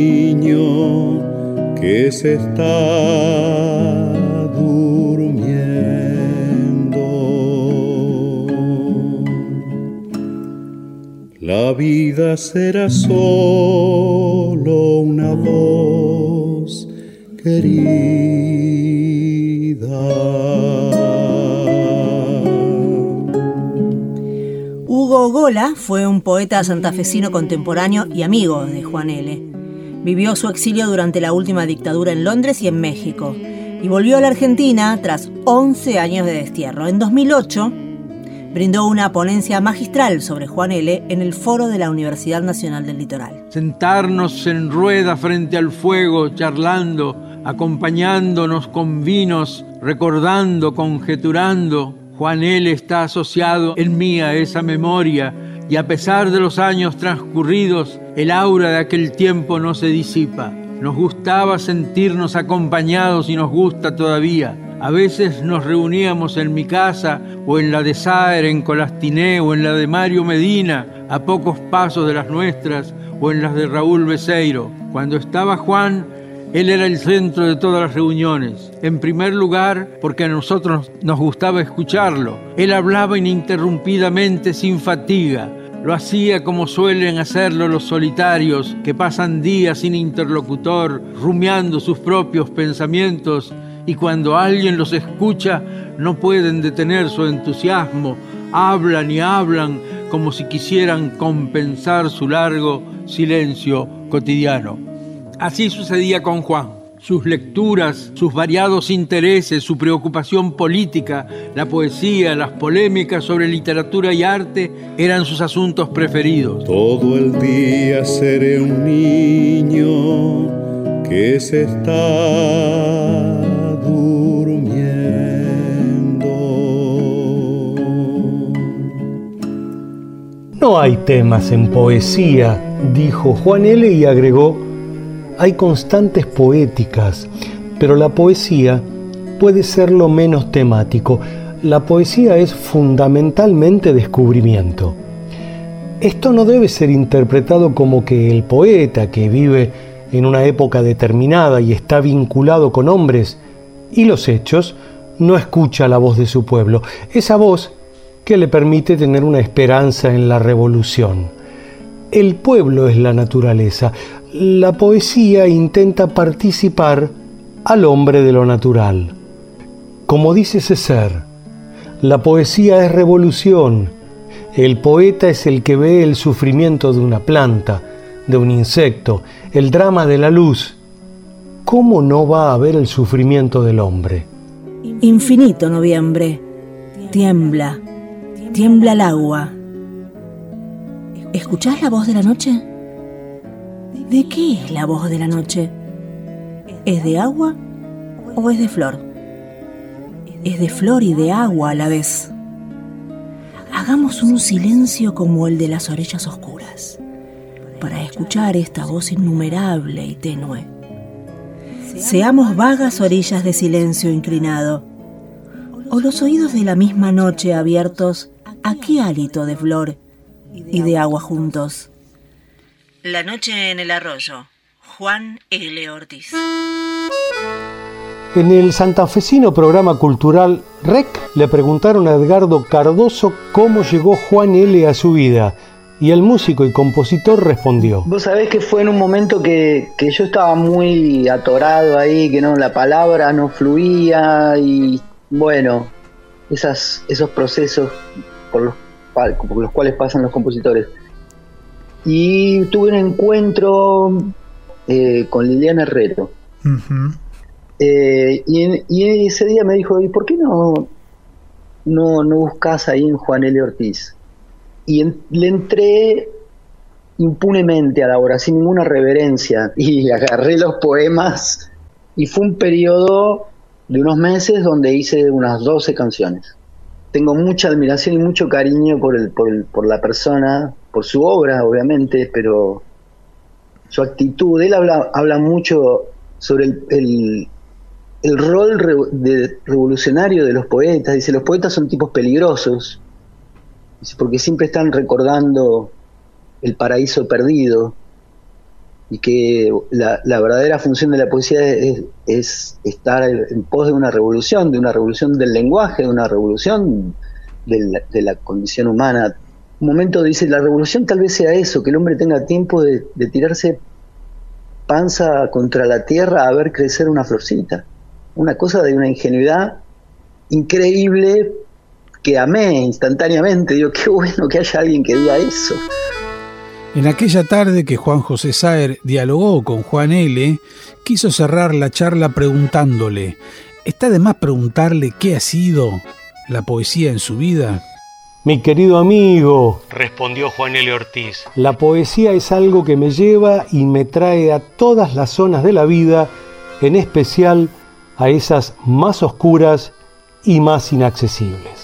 niño que se está durmiendo. La vida será solo una voz querida. Hugo Gola fue un poeta santafesino contemporáneo y amigo de Juan L. Vivió su exilio durante la última dictadura en Londres y en México, y volvió a la Argentina tras 11 años de destierro. En 2008 brindó una ponencia magistral sobre Juan L. en el foro de la Universidad Nacional del Litoral. Sentarnos en rueda frente al fuego, charlando, acompañándonos con vinos, recordando, conjeturando. Juan L. está asociado en mí a esa memoria, y a pesar de los años transcurridos, el aura de aquel tiempo no se disipa. Nos gustaba sentirnos acompañados y nos gusta todavía. A veces nos reuníamos en mi casa o en la de Saer en Colastiné o en la de Mario Medina, a pocos pasos de las nuestras, o en las de Raúl Beseiro. Cuando estaba Juan, él era el centro de todas las reuniones. En primer lugar, porque a nosotros nos gustaba escucharlo. Él hablaba ininterrumpidamente, sin fatiga. Lo hacía como suelen hacerlo los solitarios, que pasan días sin interlocutor, rumiando sus propios pensamientos, y cuando alguien los escucha, no pueden detener su entusiasmo. Hablan y hablan como si quisieran compensar su largo silencio cotidiano. Así sucedía con Juan. Sus lecturas, sus variados intereses, su preocupación política, la poesía, las polémicas sobre literatura y arte eran sus asuntos preferidos. Todo el día seré un niño que se está durmiendo. No hay temas en poesía, dijo Juan L. y agregó: hay constantes poéticas, pero la poesía puede ser lo menos temático. La poesía es fundamentalmente descubrimiento. Esto no debe ser interpretado como que el poeta, que vive en una época determinada y está vinculado con hombres y los hechos, no escucha la voz de su pueblo, esa voz que le permite tener una esperanza en la revolución. El pueblo es la naturaleza. La poesía intenta participar al hombre de lo natural. Como dice Césaire, la poesía es revolución. El poeta es el que ve el sufrimiento de una planta, de un insecto, el drama de la luz. ¿Cómo no va a ver el sufrimiento del hombre? Infinito noviembre, tiembla, tiembla el agua. ¿Escuchás la voz de la noche? ¿De qué es la voz de la noche? ¿Es de agua o es de flor? Es de flor y de agua a la vez. Hagamos un silencio como el de las orillas oscuras, para escuchar esta voz innumerable y tenue. Seamos vagas orillas de silencio inclinado, o los oídos de la misma noche abiertos a qué hálito de flor y de agua juntos. La noche en el arroyo, Juan L. Ortiz. En el santafesino programa cultural REC le preguntaron a Edgardo Cardoso cómo llegó Juan L. a su vida, y el músico y compositor respondió: Vos sabés que fue en un momento que yo estaba muy atorado ahí, que no, la palabra no fluía, y bueno, esos procesos por los cuales pasan los compositores. Y tuve un encuentro con Liliana Herrero. Uh-huh. Y ese día me dijo: ¿y por qué no buscas ahí en Juan L. Ortiz? Y le entré impunemente a la obra, sin ninguna reverencia, y agarré los poemas, y fue un periodo de unos meses donde hice unas 12 canciones. Tengo mucha admiración y mucho cariño por la persona, por su obra, obviamente, pero su actitud. Él habla mucho sobre el rol revolucionario de los poetas. Dice: los poetas son tipos peligrosos, dice, porque siempre están recordando el paraíso perdido, y que la verdadera función de la poesía es estar en pos de una revolución del lenguaje, de una revolución de la condición humana. Un momento dice: la revolución tal vez sea eso, que el hombre tenga tiempo de tirarse panza contra la tierra a ver crecer una florcita. Una cosa de una ingenuidad increíble que amé instantáneamente. Digo, qué bueno que haya alguien que diga eso. En aquella tarde que Juan José Saer dialogó con Juan L., quiso cerrar la charla preguntándole: ¿está de más preguntarle qué ha sido la poesía en su vida? Mi querido amigo, respondió Juan L. Ortiz, la poesía es algo que me lleva y me trae a todas las zonas de la vida, en especial a esas más oscuras y más inaccesibles.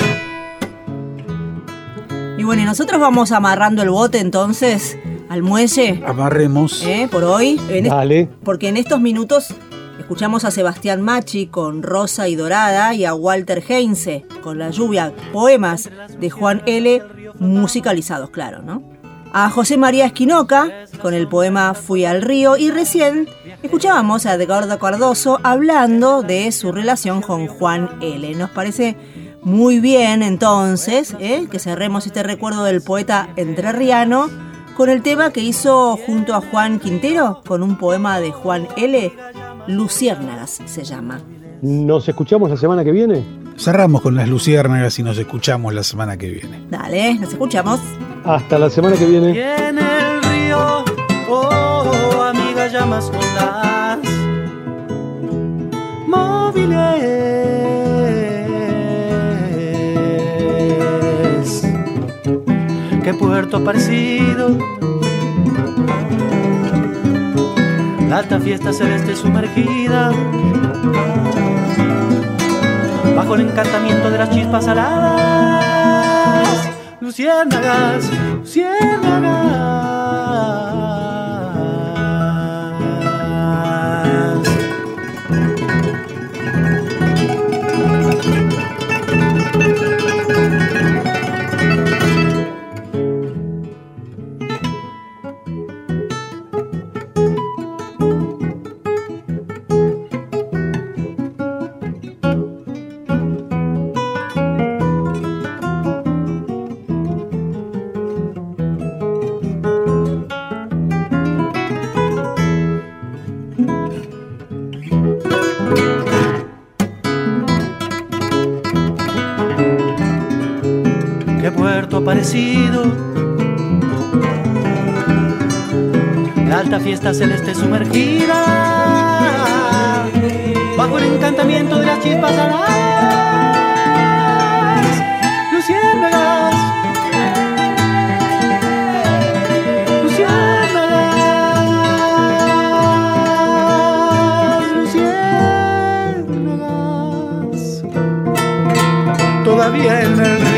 Y bueno, y nosotros vamos amarrando el bote entonces al muelle. Amarremos. Por hoy. Dale. Porque en estos minutos escuchamos a Sebastián Machi con Rosa y Dorada y a Walter Heinze con La lluvia, poemas de Juan L. musicalizados, claro, ¿no? A José María Esquinoca con el poema Fui al río, y recién escuchábamos a Edgardo Cardoso hablando de su relación con Juan L. Nos parece muy bien entonces que cerremos este recuerdo del poeta entrerriano con el tema que hizo junto a Juan Quintero con un poema de Juan L., Luciérnagas se llama. ¿Nos escuchamos la semana que viene? Cerramos con las luciérnagas y nos escuchamos la semana que viene. Dale, nos escuchamos. Hasta la semana que viene. Y en el río, oh, amiga, llamas ondas móviles. Qué puerto aparecido, la alta fiesta celeste sumergida bajo el encantamiento de las chispas aladas. Luciérnagas, luciérnagas. Parecido, la alta fiesta celeste sumergida bajo el encantamiento de las chispas aladas. Luciérnagas, luciérnagas, luciérnagas. Todavía en el